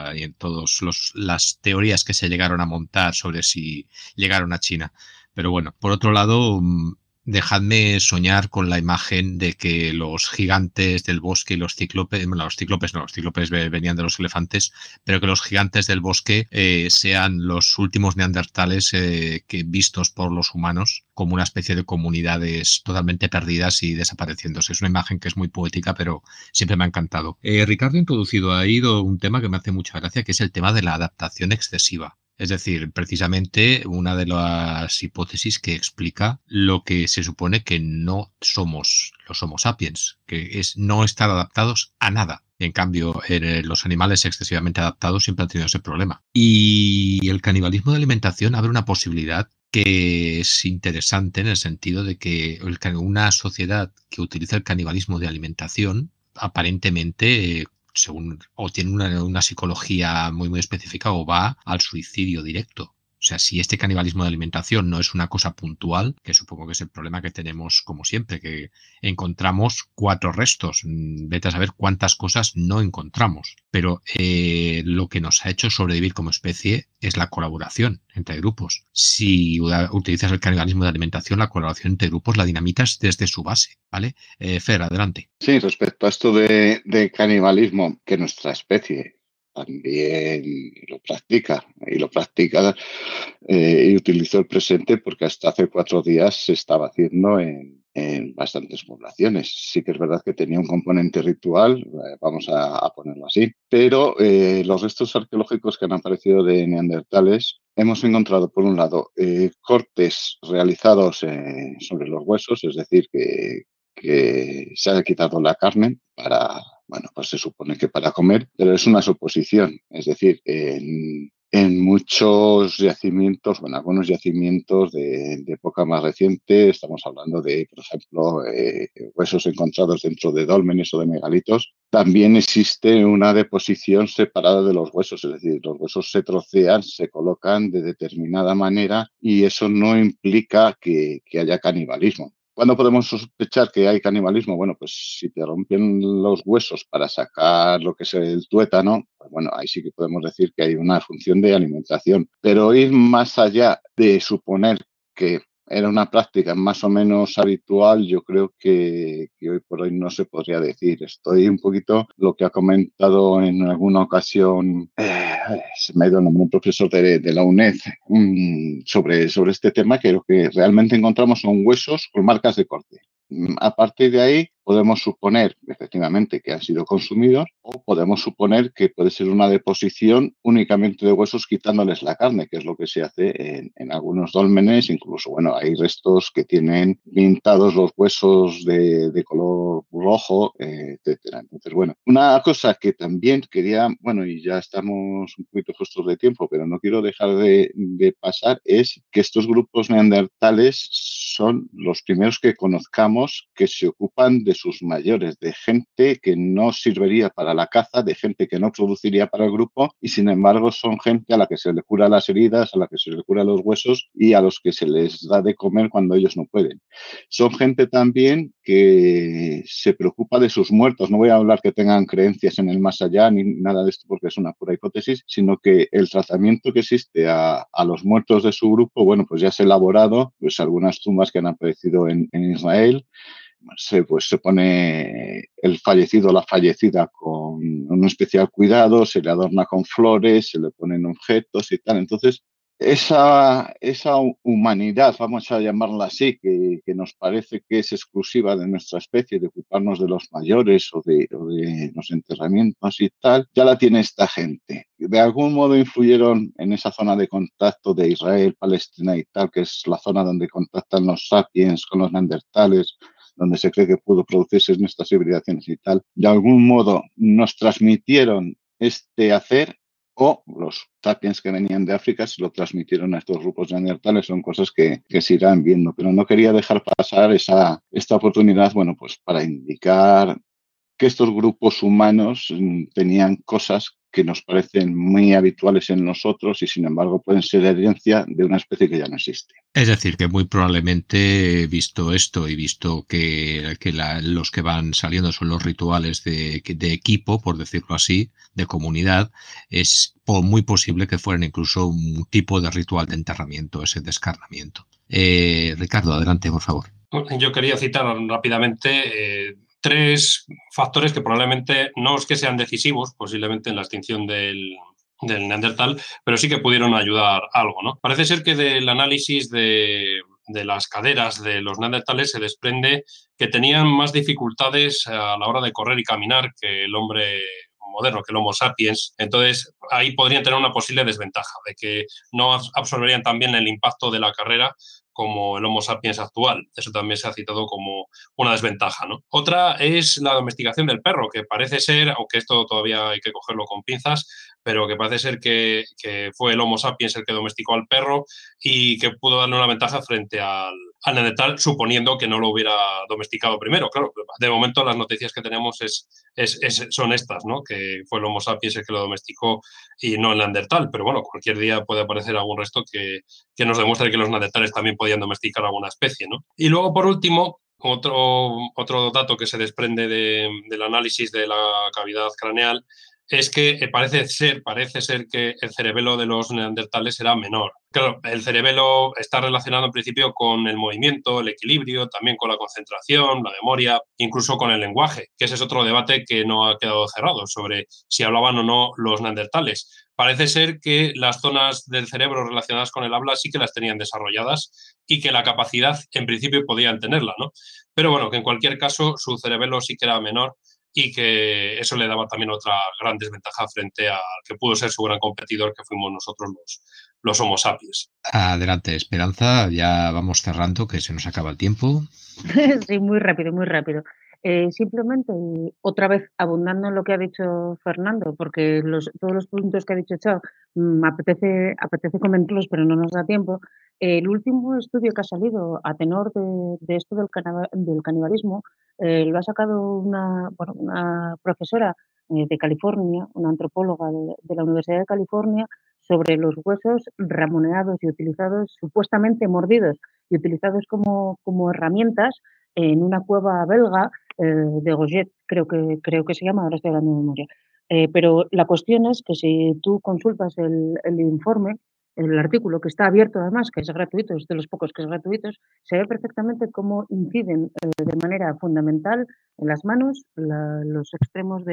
todas las teorías que se llegaron a montar sobre si llegaron a China. Pero bueno, por otro lado, dejadme soñar con la imagen de que los gigantes del bosque y los cíclopes, bueno, los cíclopes venían de los elefantes, pero que los gigantes del bosque sean los últimos neandertales vistos por los humanos como una especie de comunidades totalmente perdidas y desapareciéndose. Es una imagen que es muy poética, pero siempre me ha encantado. Ricardo ha introducido ahí un tema que me hace mucha gracia, que es el tema de la adaptación excesiva. Es decir, precisamente una de las hipótesis que explica lo que se supone que no somos los Homo sapiens, que es no estar adaptados a nada. Y en cambio, los animales excesivamente adaptados siempre han tenido ese problema. Y el canibalismo de alimentación abre una posibilidad que es interesante en el sentido de que una sociedad que utiliza el canibalismo de alimentación aparentemente según o tiene una psicología muy muy específica o va al suicidio directo. O sea, si este canibalismo de alimentación no es una cosa puntual, que supongo que es el problema que tenemos como siempre, que encontramos 4 restos. Vete a saber cuántas cosas no encontramos. Pero lo que nos ha hecho sobrevivir como especie es la colaboración entre grupos. Si utilizas el canibalismo de alimentación, la colaboración entre grupos la dinamitas desde su base, ¿vale? Fer, adelante.
Sí, respecto a esto de canibalismo, que nuestra especie también lo practica y utilizó el presente porque hasta hace 4 días se estaba haciendo en bastantes poblaciones. Sí que es verdad que tenía un componente ritual, vamos a ponerlo así, pero los restos arqueológicos que han aparecido de neandertales hemos encontrado, por un lado, cortes realizados sobre los huesos, es decir, que se ha quitado la carne para, bueno, pues se supone que para comer, pero es una suposición. Es decir, en muchos yacimientos, bueno, algunos yacimientos de época más reciente, estamos hablando de, por ejemplo, huesos encontrados dentro de dólmenes o de megalitos, también existe una deposición separada de los huesos, es decir, los huesos se trocean, se colocan de determinada manera y eso no implica que haya canibalismo. ¿Cuándo podemos sospechar que hay canibalismo? Bueno, pues si te rompen los huesos para sacar lo que es el tuétano, pues bueno, ahí sí que podemos decir que hay una función de alimentación. Pero ir más allá de suponer que era una práctica más o menos habitual, yo creo que hoy por hoy no se podría decir. Estoy un poquito lo que ha comentado en alguna ocasión, se me ha ido el nombre, un profesor de la UNED, sobre este tema, que lo que realmente encontramos son huesos con marcas de corte. A partir de ahí podemos suponer efectivamente que han sido consumidos o podemos suponer que puede ser una deposición únicamente de huesos quitándoles la carne, que es lo que se hace en algunos dólmenes. Incluso, bueno, hay restos que tienen pintados los huesos de color rojo, etcétera. Entonces, bueno, una cosa que también quería, bueno, y ya estamos un poquito justos de tiempo, pero no quiero dejar de pasar, es que estos grupos neandertales son los primeros que conozcamos que se ocupan de sus mayores, de gente que no serviría para la caza, de gente que no produciría para el grupo y sin embargo son gente a la que se le cura las heridas, a la que se le cura los huesos y a los que se les da de comer cuando ellos no pueden. Son gente también que se preocupa de sus muertos. No voy a hablar que tengan creencias en el más allá ni nada de esto porque es una pura hipótesis, sino que el tratamiento que existe a los muertos de su grupo, bueno, pues ya se ha elaborado, pues algunas tumbas que han aparecido en Israel. Se pone el fallecido o la fallecida con un especial cuidado, se le adorna con flores, se le ponen objetos y tal. Entonces, esa humanidad, vamos a llamarla así, que nos parece que es exclusiva de nuestra especie, de ocuparnos de los mayores o de los enterramientos y tal, ya la tiene esta gente. De algún modo influyeron en esa zona de contacto de Israel, Palestina y tal, que es la zona donde contactan los sapiens con los neandertales, donde se cree que pudo producirse en estas civilizaciones y tal, de algún modo nos transmitieron este hacer o los sapiens que venían de África se lo transmitieron a estos grupos neandertales. Son cosas que se irán viendo, pero no quería dejar pasar esta oportunidad, bueno, pues para indicar que estos grupos humanos tenían cosas que nos parecen muy habituales en nosotros y sin embargo pueden ser herencia de una especie que ya no existe.
Es decir, que muy probablemente, visto esto y visto que los que van saliendo son los rituales de equipo, por decirlo así, de comunidad, es muy posible que fueran incluso un tipo de ritual de enterramiento, ese descarnamiento. Ricardo, adelante, por favor.
Yo quería citar rápidamente 3 factores que probablemente no es que sean decisivos, posiblemente en la extinción del neandertal, pero sí que pudieron ayudar algo, ¿no? Parece ser que del análisis de las caderas de los neandertales se desprende que tenían más dificultades a la hora de correr y caminar que el hombre moderno, que el Homo sapiens. Entonces, ahí podrían tener una posible desventaja, de que no absorberían tan bien el impacto de la carrera como el Homo sapiens actual. Eso también se ha citado como una desventaja, ¿no? Otra es la domesticación del perro, que parece ser, aunque esto todavía hay que cogerlo con pinzas, pero que parece ser que fue el Homo sapiens el que domesticó al perro y que pudo darle una ventaja frente al neandertal, suponiendo que no lo hubiera domesticado primero. Claro, de momento las noticias que tenemos son estas, ¿no? Que fue el Homo sapiens el que lo domesticó y no el neandertal, pero bueno, cualquier día puede aparecer algún resto que nos demuestre que los neandertales también podían domesticar alguna especie, ¿no? Y luego, por último, otro dato que se desprende del análisis de la cavidad craneal es que parece ser que el cerebelo de los neandertales era menor. Claro, el cerebelo está relacionado en principio con el movimiento, el equilibrio, también con la concentración, la memoria, incluso con el lenguaje, que ese es otro debate que no ha quedado cerrado sobre si hablaban o no los neandertales. Parece ser que las zonas del cerebro relacionadas con el habla sí que las tenían desarrolladas y que la capacidad en principio podían tenerla, ¿no? Pero bueno, que en cualquier caso su cerebelo sí que era menor y que eso le daba también otra gran desventaja frente al que pudo ser su gran competidor, que fuimos nosotros los Homo sapiens.
Adelante, Esperanza, ya vamos cerrando, que se nos acaba el tiempo.
Sí, muy rápido, muy rápido. Simplemente, otra vez, abundando en lo que ha dicho Fernando, porque todos los puntos que ha dicho Chao, apetece comentarlos, pero no nos da tiempo. El último estudio que ha salido a tenor de esto del canibalismo lo ha sacado una profesora de California, una antropóloga de la Universidad de California, sobre los huesos ramoneados y utilizados, supuestamente mordidos y utilizados como herramientas en una cueva belga de Goget, creo que se llama, ahora estoy hablando de memoria. Pero la cuestión es que si tú consultas el informe, el artículo, que está abierto además, que es gratuito, es de los pocos que es gratuito, se ve perfectamente cómo inciden de manera fundamental en las manos, los extremos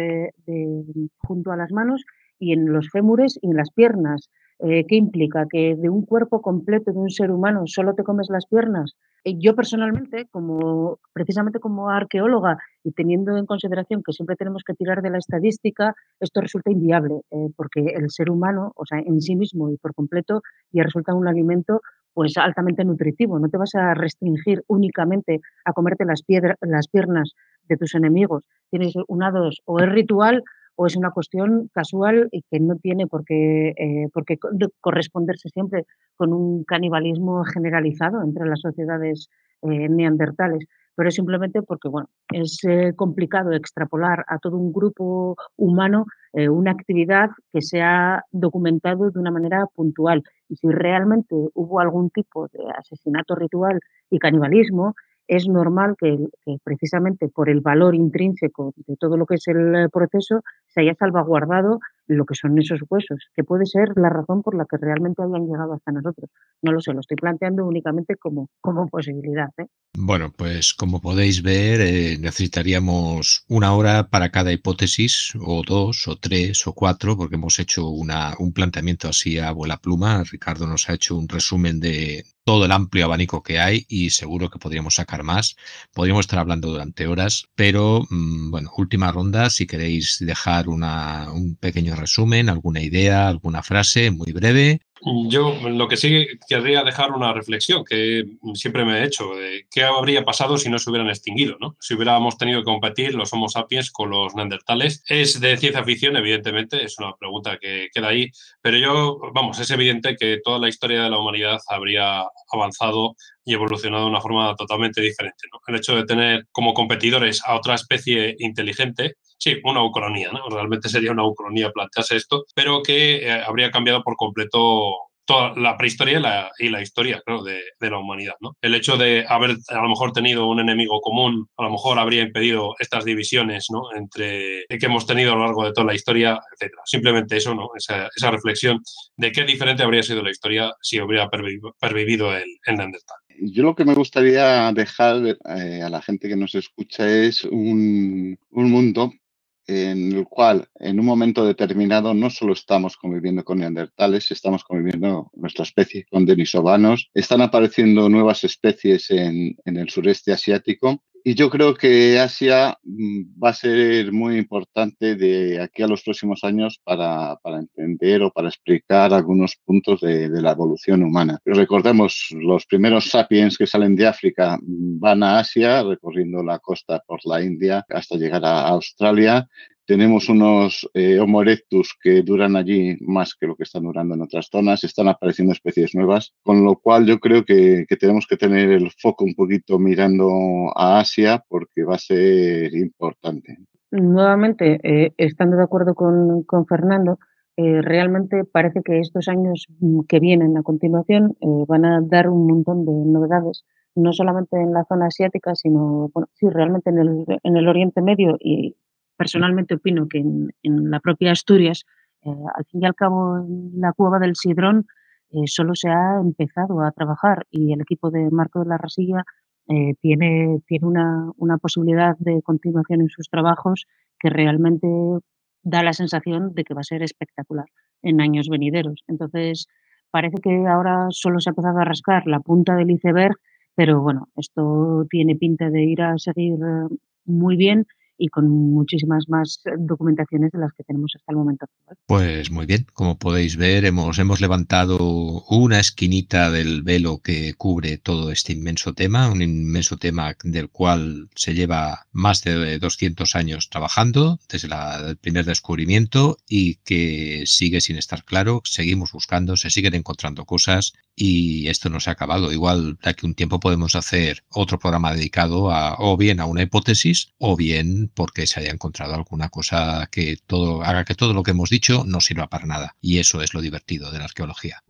junto a las manos y en los fémures y en las piernas. ¿Qué implica? Que de un cuerpo completo de un ser humano solo te comes las piernas. Yo personalmente, precisamente como arqueóloga y teniendo en consideración que siempre tenemos que tirar de la estadística, esto resulta inviable, porque el ser humano, o sea, en sí mismo y por completo, ya resulta un alimento pues altamente nutritivo. No te vas a restringir únicamente a comerte las piernas de tus enemigos. Tienes una dos, o es ritual o es una cuestión casual y que no tiene por qué corresponderse siempre con un canibalismo generalizado entre las sociedades neandertales, pero es simplemente porque bueno, es complicado extrapolar a todo un grupo humano una actividad que se ha documentado de una manera puntual. Y si realmente hubo algún tipo de asesinato ritual y canibalismo, es normal que precisamente por el valor intrínseco de todo lo que es el proceso se haya salvaguardado lo que son esos huesos, que puede ser la razón por la que realmente hayan llegado hasta nosotros. No lo sé, lo estoy planteando únicamente como posibilidad.
Bueno, pues como podéis ver, necesitaríamos 1 hora para cada hipótesis, o 2, o 3, o 4, porque hemos hecho un planteamiento así a vuela pluma. Ricardo nos ha hecho un resumen de todo el amplio abanico que hay y seguro que podríamos sacar más. Podríamos estar hablando durante horas, pero bueno, última ronda, si queréis dejar un pequeño resumen, alguna idea, alguna frase muy breve.
Yo lo que sí querría dejar una reflexión que siempre me he hecho, de qué habría pasado si no se hubieran extinguido, ¿no? Si hubiéramos tenido que competir los Homo sapiens con los neandertales. Es de ciencia ficción, evidentemente, es una pregunta que queda ahí, pero es evidente que toda la historia de la humanidad habría avanzado y evolucionado de una forma totalmente diferente, ¿no? El hecho de tener como competidores a otra especie inteligente, sí, una ucronía, ¿no? Realmente sería una ucronía plantearse esto, pero que habría cambiado por completo toda la prehistoria y la historia, ¿no? de la humanidad, ¿no? El hecho de haber a lo mejor tenido un enemigo común, a lo mejor habría impedido estas divisiones, ¿no? que hemos tenido a lo largo de toda la historia, etcétera. Simplemente eso, ¿no? Esa reflexión de qué diferente habría sido la historia si hubiera pervivido el Neandertal.
Yo lo que me gustaría dejar a la gente que nos escucha es un mundo en el cual en un momento determinado no solo estamos conviviendo con neandertales, estamos conviviendo nuestra especie con denisovanos, están apareciendo nuevas especies en el sureste asiático y yo creo que Asia va a ser muy importante de aquí a los próximos años para entender o para explicar algunos puntos de la evolución humana. Recordemos, los primeros sapiens que salen de África van a Asia, recorriendo la costa por la India hasta llegar a Australia. tenemos unos Homo erectus que duran allí más que lo que están durando en otras zonas, están apareciendo especies nuevas, con lo cual yo creo que tenemos que tener el foco un poquito mirando a Asia porque va a ser importante.
Nuevamente, estando de acuerdo con Fernando, realmente parece que estos años que vienen a continuación van a dar un montón de novedades, no solamente en la zona asiática, sino, bueno, sí, realmente en el Oriente Medio y personalmente opino que en la propia Asturias, al fin y al cabo, en la cueva del Sidrón solo se ha empezado a trabajar y el equipo de Marco de la Rasilla tiene una posibilidad de continuación en sus trabajos que realmente da la sensación de que va a ser espectacular en años venideros. Entonces, parece que ahora solo se ha empezado a rascar la punta del iceberg, pero bueno, esto tiene pinta de ir a seguir muy bien y con muchísimas más documentaciones de las que tenemos hasta el momento actual.
Pues muy bien, como podéis ver, hemos levantado una esquinita del velo que cubre todo este inmenso tema, un inmenso tema del cual se lleva más de 200 años trabajando desde el primer descubrimiento y que sigue sin estar claro, seguimos buscando, se siguen encontrando cosas y esto no se ha acabado. Igual de aquí a un tiempo podemos hacer otro programa dedicado o bien a una hipótesis o bien porque se haya encontrado alguna cosa que haga que todo lo que hemos dicho no sirva para nada. Y eso es lo divertido de la arqueología.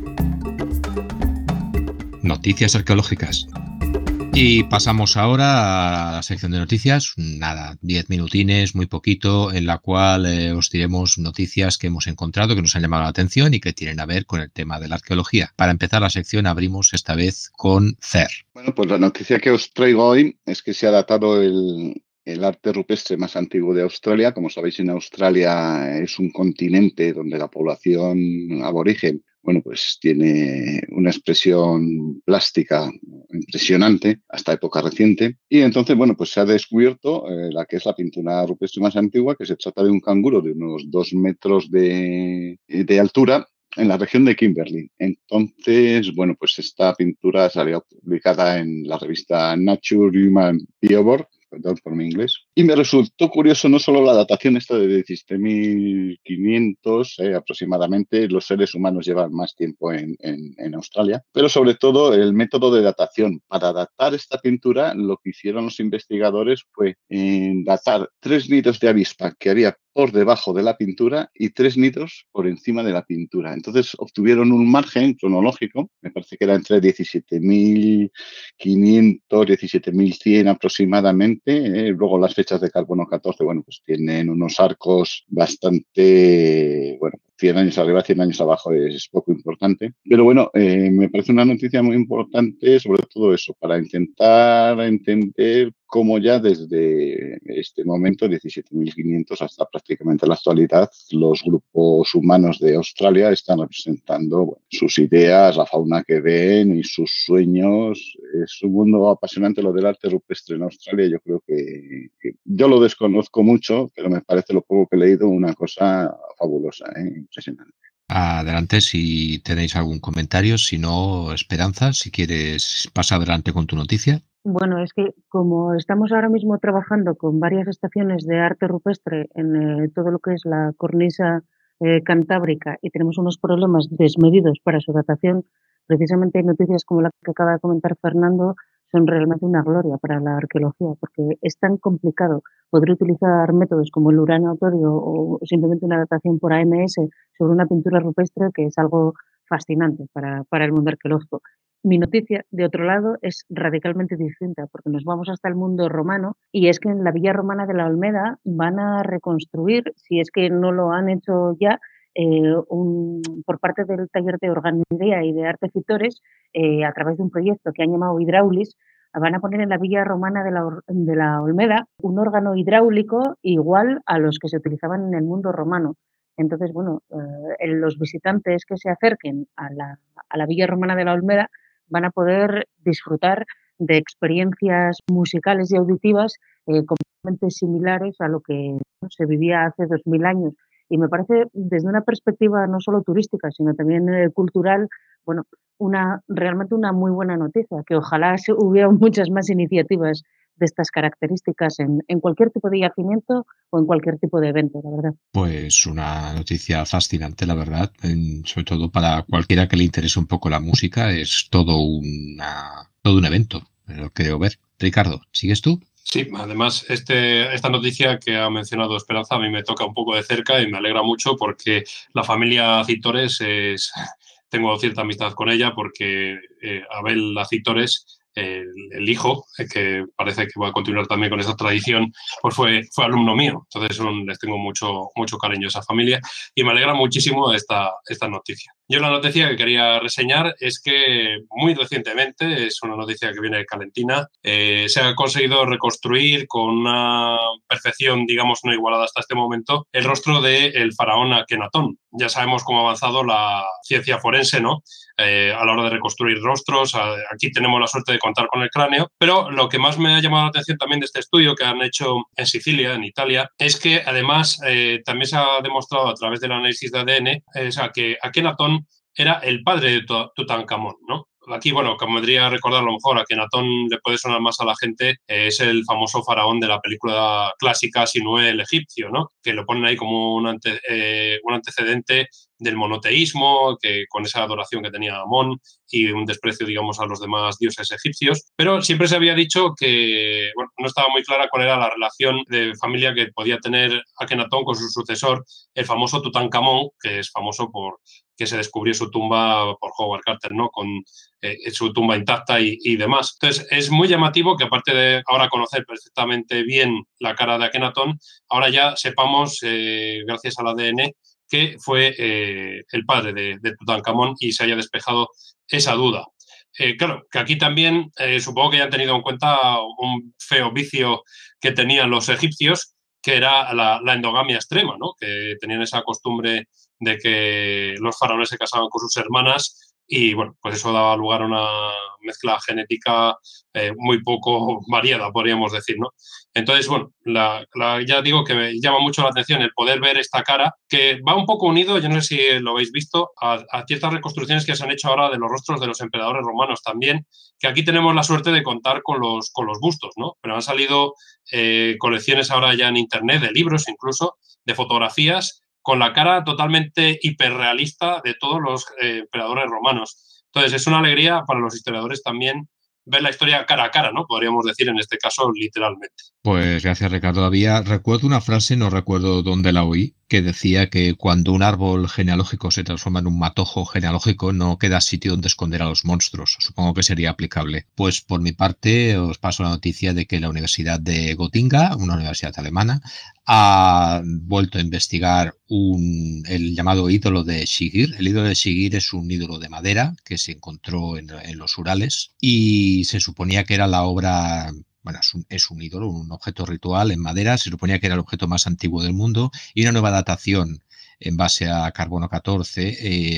Noticias arqueológicas. Y pasamos ahora a la sección de noticias, nada, 10 minutines, muy poquito, en la cual os diremos noticias que hemos encontrado, que nos han llamado la atención y que tienen a ver con el tema de la arqueología. Para empezar la sección abrimos esta vez con CER.
Bueno, pues la noticia que os traigo hoy es que se ha datado el arte rupestre más antiguo de Australia. Como sabéis, en Australia es un continente donde la población aborigen, bueno, pues tiene una expresión plástica impresionante hasta época reciente. Y entonces, bueno, pues se ha descubierto la que es la pintura rupestre más antigua, que se trata de un canguro de unos 2 metros de altura en la región de Kimberley. Entonces, bueno, pues esta pintura salió publicada en la revista Nature Human Bioboard, perdón por mi inglés, y me resultó curioso no solo la datación esta de 17.500 aproximadamente, los seres humanos llevan más tiempo en Australia, pero sobre todo el método de datación. Para datar esta pintura, lo que hicieron los investigadores fue datar 3 nidos de avispa que había por debajo de la pintura y 3 nidos por encima de la pintura. Entonces obtuvieron un margen cronológico, me parece que era entre 17.500, 17.100 aproximadamente. Luego las fechas de carbono 14, bueno, pues tienen unos arcos bastante, bueno, 100 años arriba, 100 años abajo es poco importante. Pero bueno, me parece una noticia muy importante, sobre todo eso, para intentar entender cómo ya desde este momento, 17.500 hasta prácticamente la actualidad, los grupos humanos de Australia están representando, bueno, sus ideas, la fauna que ven y sus sueños. Es un mundo apasionante lo del arte rupestre en Australia. Yo creo que yo lo desconozco mucho, pero me parece lo poco que he leído una cosa fabulosa, impresionante.
Adelante si tenéis algún comentario, si no, Esperanza, si quieres pasa adelante con tu noticia.
Bueno, es que como estamos ahora mismo trabajando con varias estaciones de arte rupestre en todo lo que es la cornisa cantábrica y tenemos unos problemas desmedidos para su datación, precisamente noticias como la que acaba de comentar Fernando son realmente una gloria para la arqueología, porque es tan complicado poder utilizar métodos como el uranio atorio o simplemente una datación por AMS sobre una pintura rupestre que es algo fascinante para el mundo arqueológico. Mi noticia, de otro lado, es radicalmente distinta, porque nos vamos hasta el mundo romano y es que en la Villa Romana de la Olmeda van a reconstruir, si es que no lo han hecho ya, por parte del taller de organería y de artefactores, a través de un proyecto que han llamado Hidráulis, van a poner en la Villa Romana de la Olmeda un órgano hidráulico igual a los que se utilizaban en el mundo romano. Entonces, bueno, los visitantes que se acerquen a la Villa Romana de la Olmeda van a poder disfrutar de experiencias musicales y auditivas completamente similares a lo que se vivía hace 2000 años. Y me parece, desde una perspectiva no solo turística, sino también cultural, bueno, realmente una muy buena noticia, que ojalá hubiera muchas más iniciativas de estas características en cualquier tipo de yacimiento o en cualquier tipo de evento, la verdad.
Pues una noticia fascinante, la verdad, sobre todo para cualquiera que le interese un poco la música, es todo un evento, lo creo ver. Ricardo, ¿sigues tú?
Sí, además esta noticia que ha mencionado Esperanza a mí me toca un poco de cerca y me alegra mucho porque la familia Acitores tengo cierta amistad con ella porque Abel Acitores, el hijo, que parece que va a continuar también con esa tradición, pues fue alumno mío. Entonces les tengo mucho cariño a esa familia y me alegra muchísimo esta noticia. Yo la noticia que quería reseñar es que muy recientemente, es una noticia que viene calentina, se ha conseguido reconstruir con una perfección, digamos, no igualada hasta este momento, el rostro del faraón Akenatón. Ya sabemos cómo ha avanzado la ciencia forense, ¿no? A la hora de reconstruir rostros. Aquí tenemos la suerte de contar con el cráneo, pero lo que más me ha llamado la atención también de este estudio que han hecho en Sicilia, en Italia, es que además también se ha demostrado a través del análisis de ADN que Akenatón era el padre de Tutankamón, ¿no? Aquí, bueno, como vendría a recordar a lo mejor, a Akenatón le puede sonar más a la gente, es el famoso faraón de la película clásica Sinué el egipcio, ¿no? Que lo ponen ahí como un antecedente del monoteísmo, que con esa adoración que tenía Amón y un desprecio, digamos, a los demás dioses egipcios. Pero siempre se había dicho que, bueno, no estaba muy clara cuál era la relación de familia que podía tener Akenatón con su sucesor, el famoso Tutankamón, que es famoso por que se descubrió su tumba por Howard Carter, ¿no? Con su tumba intacta y demás. Entonces, es muy llamativo que aparte de ahora conocer perfectamente bien la cara de Akenatón, ahora ya sepamos, gracias al ADN, que fue el padre de Tutankamón y se haya despejado esa duda. Claro, que aquí también supongo que ya han tenido en cuenta un feo vicio que tenían los egipcios, que era la endogamia extrema, ¿no? Que tenían esa costumbre de que los faraones se casaban con sus hermanas y, bueno, pues eso daba lugar a una mezcla genética muy poco variada, podríamos decir, ¿no? Entonces, bueno, ya digo que me llama mucho la atención el poder ver esta cara, que va un poco unido, yo no sé si lo habéis visto, a ciertas reconstrucciones que se han hecho ahora de los rostros de los emperadores romanos también, que aquí tenemos la suerte de contar con los bustos, ¿no? Pero han salido colecciones ahora ya en internet, de libros incluso, de fotografías, con la cara totalmente hiperrealista de todos los emperadores romanos. Entonces, es una alegría para los historiadores también ver la historia cara a cara, ¿no? Podríamos decir en este caso literalmente.
Pues gracias, Ricardo. Recuerdo una frase, no recuerdo dónde la oí, que decía que cuando un árbol genealógico se transforma en un matojo genealógico no queda sitio donde esconder a los monstruos. Supongo que sería aplicable. Pues por mi parte os paso la noticia de que la Universidad de Gotinga, una universidad alemana, ha vuelto a investigar el llamado ídolo de Sigir. El ídolo de Sigir es un ídolo de madera que se encontró en los Urales y se suponía que era la obra. Bueno, es un ídolo, un objeto ritual en madera, se suponía que era el objeto más antiguo del mundo y una nueva datación en base a carbono 14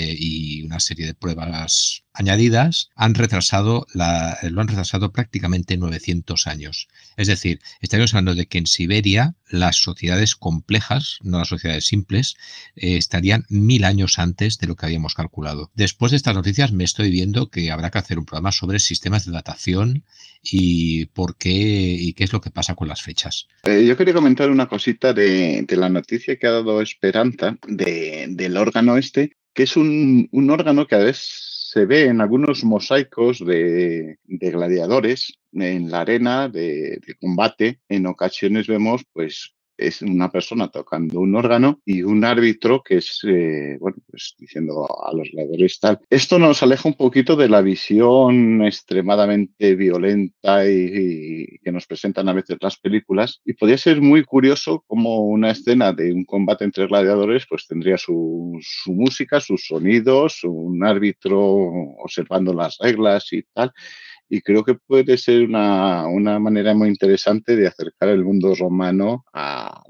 y una serie de pruebas añadidas lo han retrasado prácticamente 900 años. Es decir, estaríamos hablando de que en Siberia las sociedades complejas, no las sociedades simples, estarían 1000 años antes de lo que habíamos calculado. Después de estas noticias me estoy viendo que habrá que hacer un programa sobre sistemas de datación y por qué y qué es lo que pasa con las fechas.
Yo quería comentar una cosita de la noticia que ha dado Esperanza del órgano que es un órgano que a veces se ve en algunos mosaicos de gladiadores en la arena de combate. En ocasiones vemos, pues, es una persona tocando un órgano y un árbitro que es, bueno, pues diciendo a los gladiadores tal. Esto nos aleja un poquito de la visión extremadamente violenta y que nos presentan a veces las películas. Y podría ser muy curioso como una escena de un combate entre gladiadores pues tendría su música, sus sonidos, un árbitro observando las reglas y tal. Y creo que puede ser una manera muy interesante de acercar el mundo romano a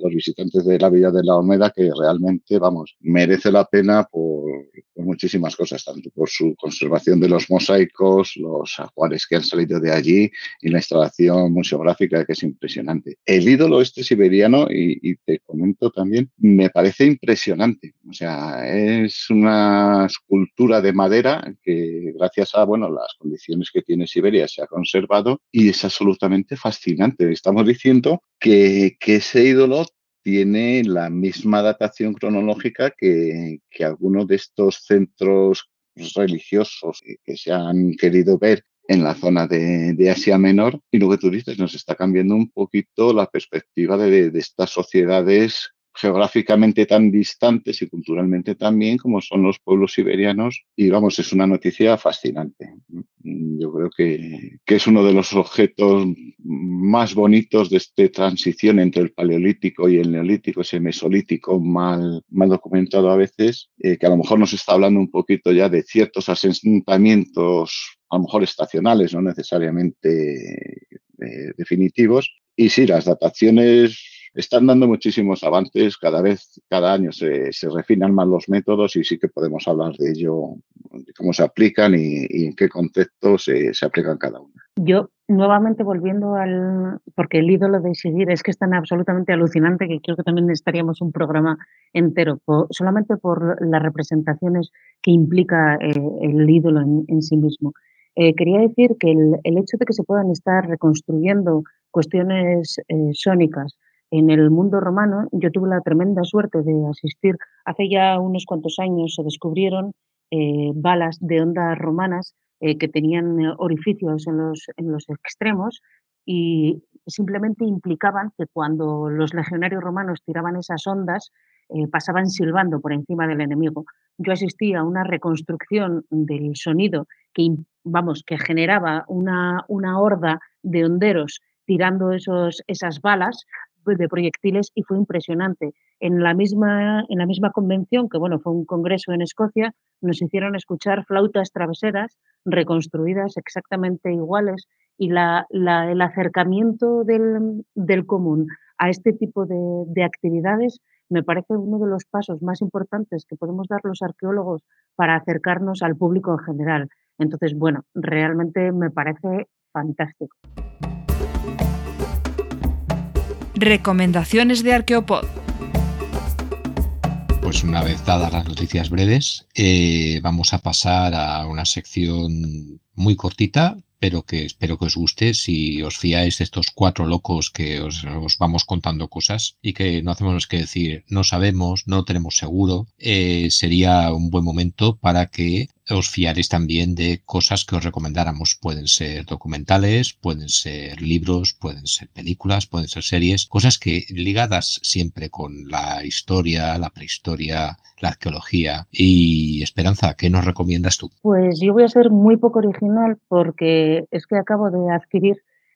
los visitantes de la Villa de la Olmeda, que realmente, vamos, merece la pena por muchísimas cosas, tanto por su conservación de los mosaicos, los ajuares que han salido de allí y la instalación museográfica, que es impresionante. El ídolo siberiano, y te comento también, me parece impresionante. O sea, es una escultura de madera que gracias a las condiciones que tiene Siberia se ha conservado y es absolutamente fascinante. Estamos diciendo que ese ídolo tiene la misma datación cronológica que algunos de estos centros religiosos que se han querido ver en la zona de Asia Menor. Y lo que tú dices, nos está cambiando un poquito la perspectiva de estas sociedades geográficamente tan distantes y culturalmente también como son los pueblos siberianos. Y vamos, es una noticia fascinante. Yo creo que es uno de los objetos más bonitos de esta transición entre el paleolítico y el neolítico, ese mesolítico mal documentado a veces, que a lo mejor nos está hablando un poquito ya de ciertos asentamientos, a lo mejor estacionales, no necesariamente definitivos. Y sí, las dataciones están dando muchísimos avances, cada año se refinan más los métodos y sí que podemos hablar de ello, de cómo se aplican y en qué contexto se aplican cada una.
Yo, nuevamente volviendo porque el ídolo de Sigir es que es tan absolutamente alucinante que creo que también necesitaríamos un programa entero, solamente por las representaciones que implica el ídolo en sí mismo. Quería decir que el hecho de que se puedan estar reconstruyendo cuestiones sónicas en el mundo romano, yo tuve la tremenda suerte de asistir. Hace ya unos cuantos años se descubrieron balas de ondas romanas que tenían orificios en los extremos y simplemente implicaban que cuando los legionarios romanos tiraban esas ondas pasaban silbando por encima del enemigo. Yo asistí a una reconstrucción del sonido que generaba una horda de honderos tirando esas balas de proyectiles y fue impresionante. En la misma convención, que fue un congreso en Escocia, nos hicieron escuchar flautas traveseras reconstruidas exactamente iguales y el acercamiento del común a este tipo de actividades me parece uno de los pasos más importantes que podemos dar los arqueólogos para acercarnos al público en general. Entonces, realmente me parece fantástico.
Recomendaciones de Arqueopod.
Pues una vez dadas las noticias breves, vamos a pasar a una sección muy cortita, pero que espero que os guste si os fiáis de estos 4 locos que os vamos contando cosas y que no hacemos más que decir no sabemos, no tenemos seguro. Sería un buen momento para que os fiaréis también de cosas que os recomendáramos. Pueden ser documentales, pueden ser libros, pueden ser películas, pueden ser series, cosas que ligadas siempre con la historia, la prehistoria, la arqueología. Y Esperanza, ¿qué nos recomiendas tú?
Pues yo voy a ser muy poco original porque es que acabo de adquirir,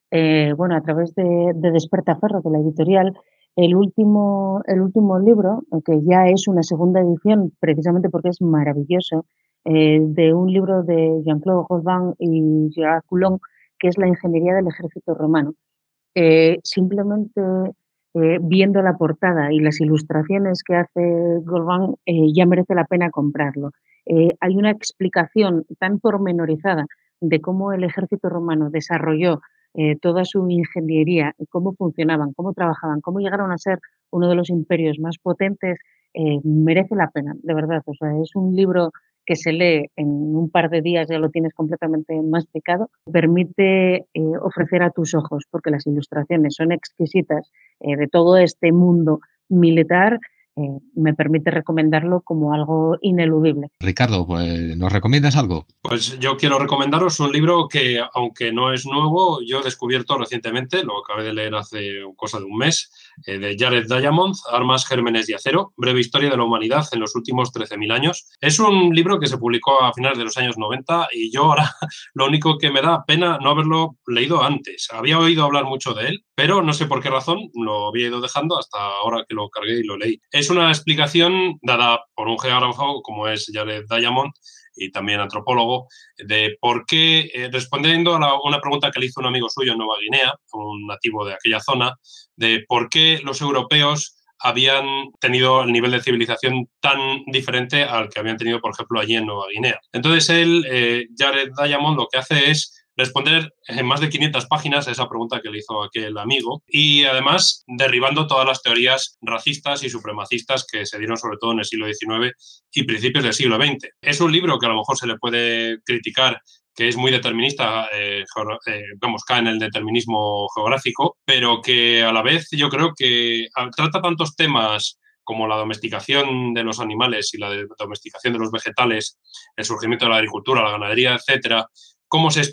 a través de Despertaferro, de la editorial, el último libro, que ya es una segunda edición, precisamente porque es maravilloso, de un libro de Jean-Claude Gauvin y Gérard Coulon, que es La ingeniería del ejército romano. Simplemente viendo la portada y las ilustraciones que hace Gauvin, ya merece la pena comprarlo. Hay una explicación tan pormenorizada de cómo el ejército romano desarrolló toda su ingeniería, cómo funcionaban, cómo trabajaban, cómo llegaron a ser uno de los imperios más potentes, merece la pena, de verdad. O sea, es un libro que se lee en un par de días, ya lo tienes completamente masticado, permite ofrecer a tus ojos, porque las ilustraciones son exquisitas, de todo este mundo militar, me permite recomendarlo como algo ineludible.
Ricardo, pues, ¿nos recomiendas algo?
Pues yo quiero recomendaros un libro que, aunque no es nuevo, yo he descubierto recientemente, lo acabé de leer hace cosa de un mes, de Jared Diamond, Armas, Gérmenes y Acero, breve historia de la humanidad en los últimos 13.000 años. Es un libro que se publicó a finales de los años 90 y yo ahora lo único que me da pena no haberlo leído antes. Había oído hablar mucho de él, pero no sé por qué razón lo había ido dejando hasta ahora que lo cargué y lo leí. Es una explicación dada por un geógrafo como es Jared Diamond, y también antropólogo, de por qué, respondiendo a una pregunta que le hizo un amigo suyo en Nueva Guinea, un nativo de aquella zona, de por qué los europeos habían tenido el nivel de civilización tan diferente al que habían tenido, por ejemplo, allí en Nueva Guinea. Entonces él, Jared Diamond, lo que hace es responder en más de 500 páginas a esa pregunta que le hizo aquel amigo y además derribando todas las teorías racistas y supremacistas que se dieron sobre todo en el siglo XIX y principios del siglo XX. Es un libro que a lo mejor se le puede criticar que es muy determinista, cae en el determinismo geográfico, pero que a la vez yo creo que trata tantos temas como la domesticación de los animales y la domesticación de los vegetales, el surgimiento de la agricultura, la ganadería, etcétera, cómo se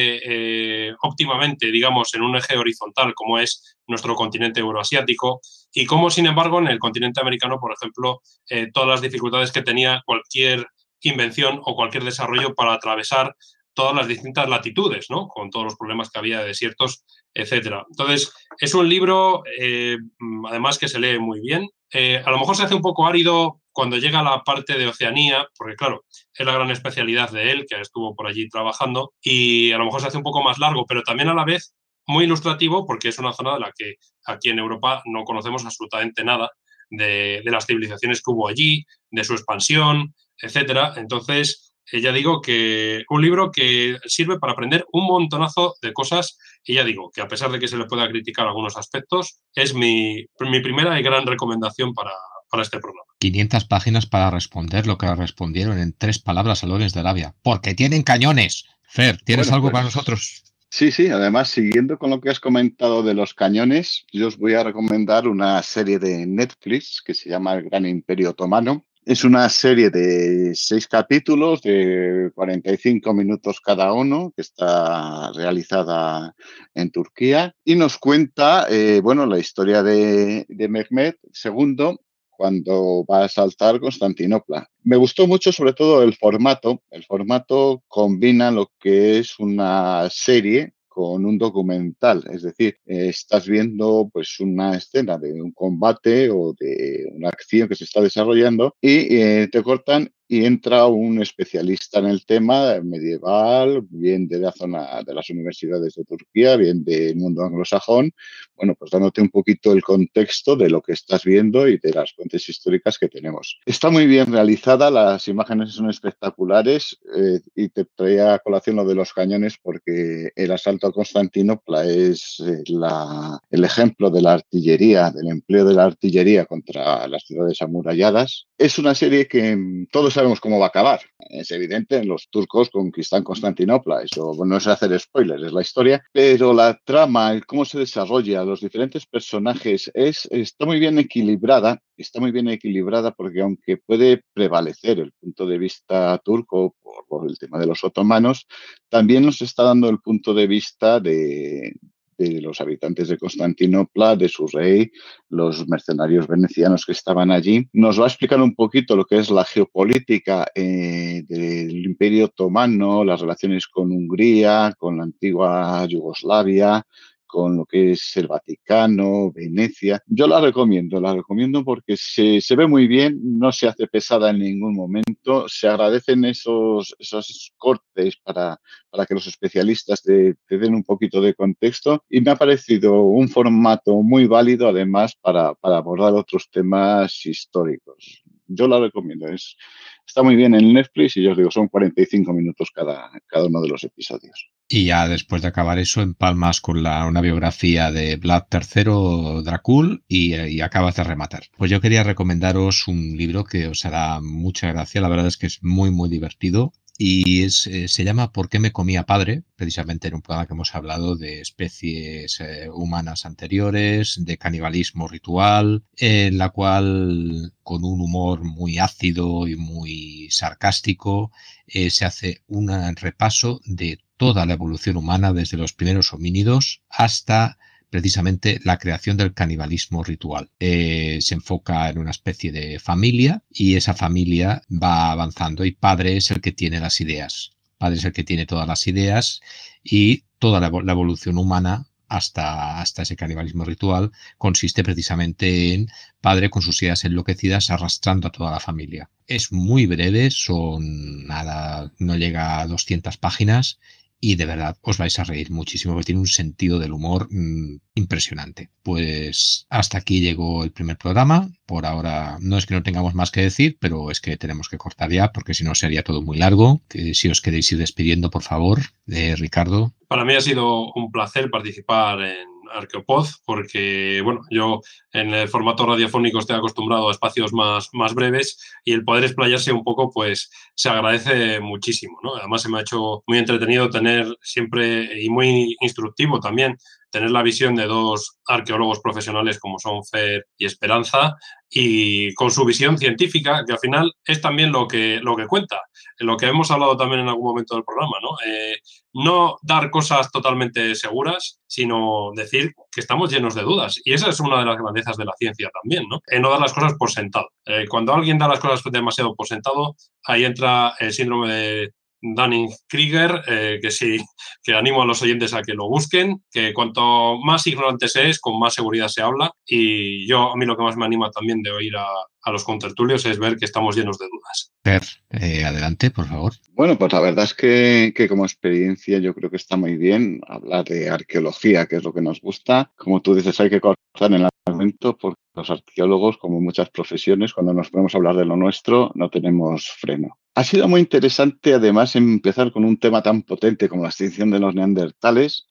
expande óptimamente, digamos, en un eje horizontal como es nuestro continente euroasiático y cómo, sin embargo, en el continente americano, por ejemplo, todas las dificultades que tenía cualquier invención o cualquier desarrollo para atravesar todas las distintas latitudes, ¿no? Con todos los problemas que había de desiertos, etcétera. Entonces, es un libro, además, que se lee muy bien. A lo mejor se hace un poco árido cuando llega a la parte de Oceanía, porque, claro, es la gran especialidad de él, que estuvo por allí trabajando, y a lo mejor se hace un poco más largo, pero también a la vez muy ilustrativo, porque es una zona de la que aquí en Europa no conocemos absolutamente nada de las civilizaciones que hubo allí, de su expansión, etcétera. Entonces, ya digo que un libro que sirve para aprender un montonazo de cosas y ya digo que a pesar de que se le pueda criticar algunos aspectos, es mi primera y gran recomendación para este programa.
500 páginas para responder lo que respondieron en 3 palabras a Lawrence de Arabia. ¡Porque tienen cañones! Fer, ¿tienes algo para nosotros?
Sí, además, siguiendo con lo que has comentado de los cañones, yo os voy a recomendar una serie de Netflix que se llama El Gran Imperio Otomano. Es una serie de 6 capítulos de 45 minutos cada uno, que está realizada en Turquía y nos cuenta, la historia de Mehmed II cuando va a asaltar Constantinopla. Me gustó mucho sobre todo el formato. El formato combina lo que es una serie con un documental, es decir, estás viendo pues una escena de un combate o de una acción que se está desarrollando y te cortan y entra un especialista en el tema medieval, bien de la zona de las universidades de Turquía, bien del mundo anglosajón, pues dándote un poquito el contexto de lo que estás viendo y de las fuentes históricas que tenemos. Está muy bien realizada, las imágenes son espectaculares y te traía a colación lo de los cañones porque el asalto a Constantinopla es el ejemplo de la artillería, del empleo de la artillería contra las ciudades amuralladas. Es una serie que todos sabemos cómo va a acabar. Es evidente, los turcos conquistan Constantinopla, eso no es hacer spoilers, es la historia, pero la trama, cómo se desarrolla, los diferentes personajes, está muy bien equilibrada porque aunque puede prevalecer el punto de vista turco por el tema de los otomanos, también nos está dando el punto de vista de los habitantes de Constantinopla, de su rey, los mercenarios venecianos que estaban allí. Nos va a explicar un poquito lo que es la geopolítica del Imperio Otomano, las relaciones con Hungría, con la antigua Yugoslavia, con lo que es el Vaticano, Venecia. Yo la recomiendo porque se ve muy bien, no se hace pesada en ningún momento, se agradecen esos cortes para que los especialistas te den un poquito de contexto y me ha parecido un formato muy válido además para abordar otros temas históricos. Yo la recomiendo, está muy bien en Netflix y yo os digo, son 45 minutos cada uno de los episodios.
Y ya después de acabar eso, empalmas con una biografía de Vlad III Dracul y acabas de rematar. Pues yo quería recomendaros un libro que os hará mucha gracia, la verdad es que es muy, muy divertido. Y se llama ¿Por qué me comía padre? Precisamente en un programa que hemos hablado de especies humanas anteriores, de canibalismo ritual, en la cual con un humor muy ácido y muy sarcástico se hace un repaso de toda la evolución humana desde los primeros homínidos hasta precisamente la creación del canibalismo ritual. Se enfoca en una especie de familia y esa familia va avanzando y padre es el que tiene las ideas. Padre es el que tiene todas las ideas y toda la evolución humana hasta ese canibalismo ritual, consiste precisamente en padre con sus ideas enloquecidas arrastrando a toda la familia. Es muy breve, no llega a 200 páginas y de verdad os vais a reír muchísimo porque tiene un sentido del humor impresionante. Pues hasta aquí llegó el primer programa. Por ahora no es que no tengamos más que decir, pero es que tenemos que cortar ya porque si no sería todo muy largo. Si os queréis ir despidiendo, por favor, Ricardo.
Para mí ha sido un placer participar en Arqueopod porque, bueno, yo en el formato radiofónico estoy acostumbrado a espacios más breves y el poder explayarse un poco, pues se agradece muchísimo, ¿no? Además se me ha hecho muy entretenido tener siempre y muy instructivo también tener la visión de dos arqueólogos profesionales como son Fer y Esperanza y con su visión científica, que al final es también lo que cuenta, lo que hemos hablado también en algún momento del programa, ¿no? No dar cosas totalmente seguras, sino decir que estamos llenos de dudas. Y esa es una de las grandezas de la ciencia también, ¿no? No dar las cosas por sentado. Cuando alguien da las cosas demasiado por sentado, ahí entra el síndrome de Dunning-Kruger, que animo a los oyentes a que lo busquen, que cuanto más ignorante se es, con más seguridad se habla. Y a mí lo que más me anima también de oír a los contertulios es ver que estamos llenos de dudas.
Fer, adelante, por favor.
Bueno, pues la verdad es que como experiencia yo creo que está muy bien hablar de arqueología, que es lo que nos gusta. Como tú dices, hay que cortar en el momento porque los arqueólogos, como muchas profesiones, cuando nos ponemos a hablar de lo nuestro, no tenemos freno. Ha sido muy interesante, además, empezar con un tema tan potente como la extinción de los neandertales,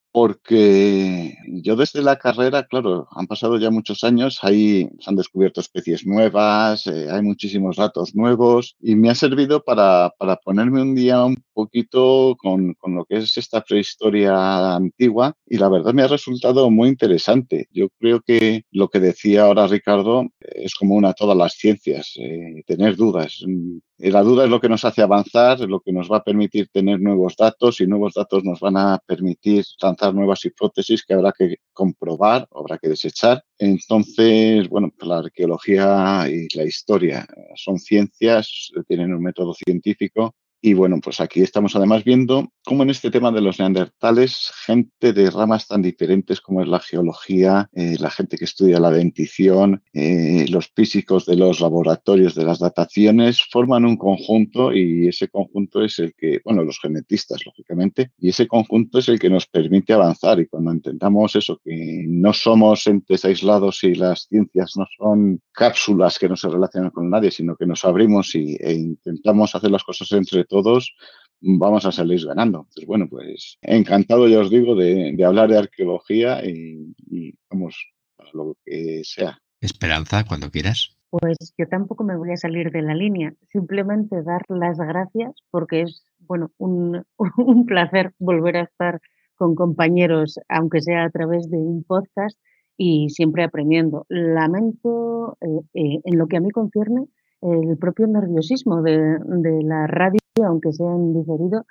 porque yo desde la carrera, claro, han pasado ya muchos años, se han descubierto especies nuevas, hay muchísimos datos nuevos y me ha servido para ponerme un día un poquito con lo que es esta prehistoria antigua y la verdad me ha resultado muy interesante. Yo creo que lo que decía ahora Ricardo es común a todas las ciencias, tener dudas. La duda es lo que nos hace avanzar, es lo que nos va a permitir tener nuevos datos y nuevos datos nos van a permitir lanzar nuevas hipótesis que habrá que comprobar, habrá que desechar. Entonces, bueno, pues la arqueología y la historia son ciencias, tienen un método científico. Y bueno, pues aquí estamos además viendo cómo en este tema de los neandertales, gente de ramas tan diferentes como es la geología, la gente que estudia la dentición, los físicos de los laboratorios de las dataciones, forman un conjunto y ese conjunto es el que, bueno, los genetistas, lógicamente, y ese conjunto es el que nos permite avanzar. Y cuando entendamos eso, que no somos entes aislados y las ciencias no son cápsulas que no se relacionan con nadie, sino que nos abrimos e intentamos hacer las cosas entre todos, vamos a salir ganando. Entonces, bueno, pues encantado, ya os digo, de hablar de arqueología y vamos, para lo que sea.
Esperanza, cuando quieras.
Pues yo tampoco me voy a salir de la línea, simplemente dar las gracias porque es, bueno, un placer volver a estar con compañeros, aunque sea a través de un podcast y siempre aprendiendo. Lamento, en lo que a mí concierne, el propio nerviosismo de la radio, aunque sea en diferido,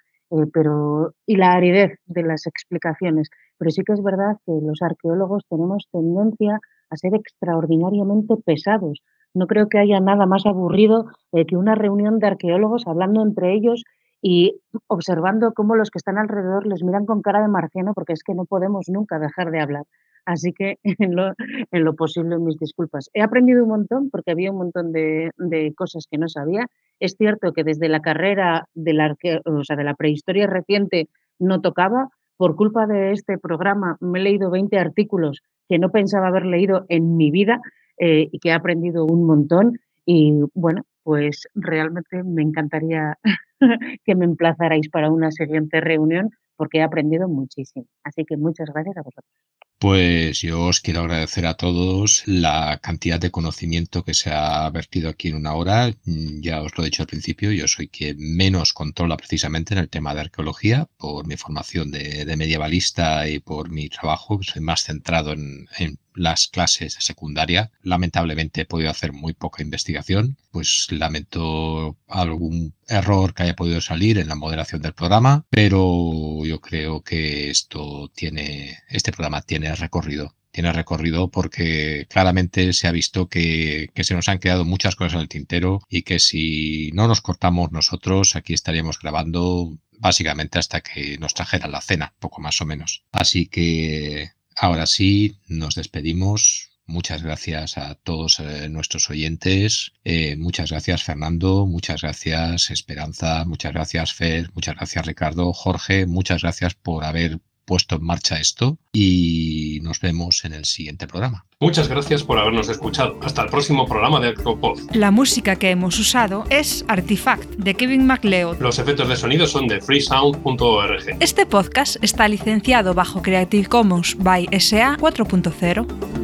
y la aridez de las explicaciones. Pero sí que es verdad que los arqueólogos tenemos tendencia a ser extraordinariamente pesados. No creo que haya nada más aburrido que una reunión de arqueólogos hablando entre ellos y observando cómo los que están alrededor les miran con cara de marciano porque es que no podemos nunca dejar de hablar. Así que en lo posible mis disculpas. He aprendido un montón porque había un montón de cosas que no sabía. Es cierto que desde la carrera de la prehistoria reciente no tocaba. Por culpa de este programa me he leído 20 artículos que no pensaba haber leído en mi vida y que he aprendido un montón. Y bueno, pues realmente me encantaría que me emplazarais para una siguiente reunión porque he aprendido muchísimo. Así que muchas gracias a vosotros.
Pues yo os quiero agradecer a todos la cantidad de conocimiento que se ha vertido aquí en una hora. Ya os lo he dicho al principio, yo soy quien menos controla precisamente en el tema de arqueología por mi formación de medievalista y por mi trabajo, que soy más centrado en las clases de secundaria. Lamentablemente he podido hacer muy poca investigación, pues lamento algún error que haya podido salir en la moderación del programa, pero yo creo que este programa tiene recorrido. Tiene recorrido porque claramente se ha visto que se nos han quedado muchas cosas en el tintero y que si no nos cortamos nosotros, aquí estaríamos grabando básicamente hasta que nos trajeran la cena, poco más o menos. Así que Ahora sí, nos despedimos. Muchas gracias a todos nuestros oyentes. Muchas gracias, Fernando. Muchas gracias, Esperanza. Muchas gracias, Fer. Muchas gracias, Ricardo. Jorge, muchas gracias por haber puesto en marcha esto y nos vemos en el siguiente programa.
Muchas gracias por habernos escuchado. Hasta el próximo programa de Arqueopod.
La música que hemos usado es Artifact, de Kevin MacLeod.
Los efectos de sonido son de freesound.org.
Este podcast está licenciado bajo Creative Commons by SA 4.0.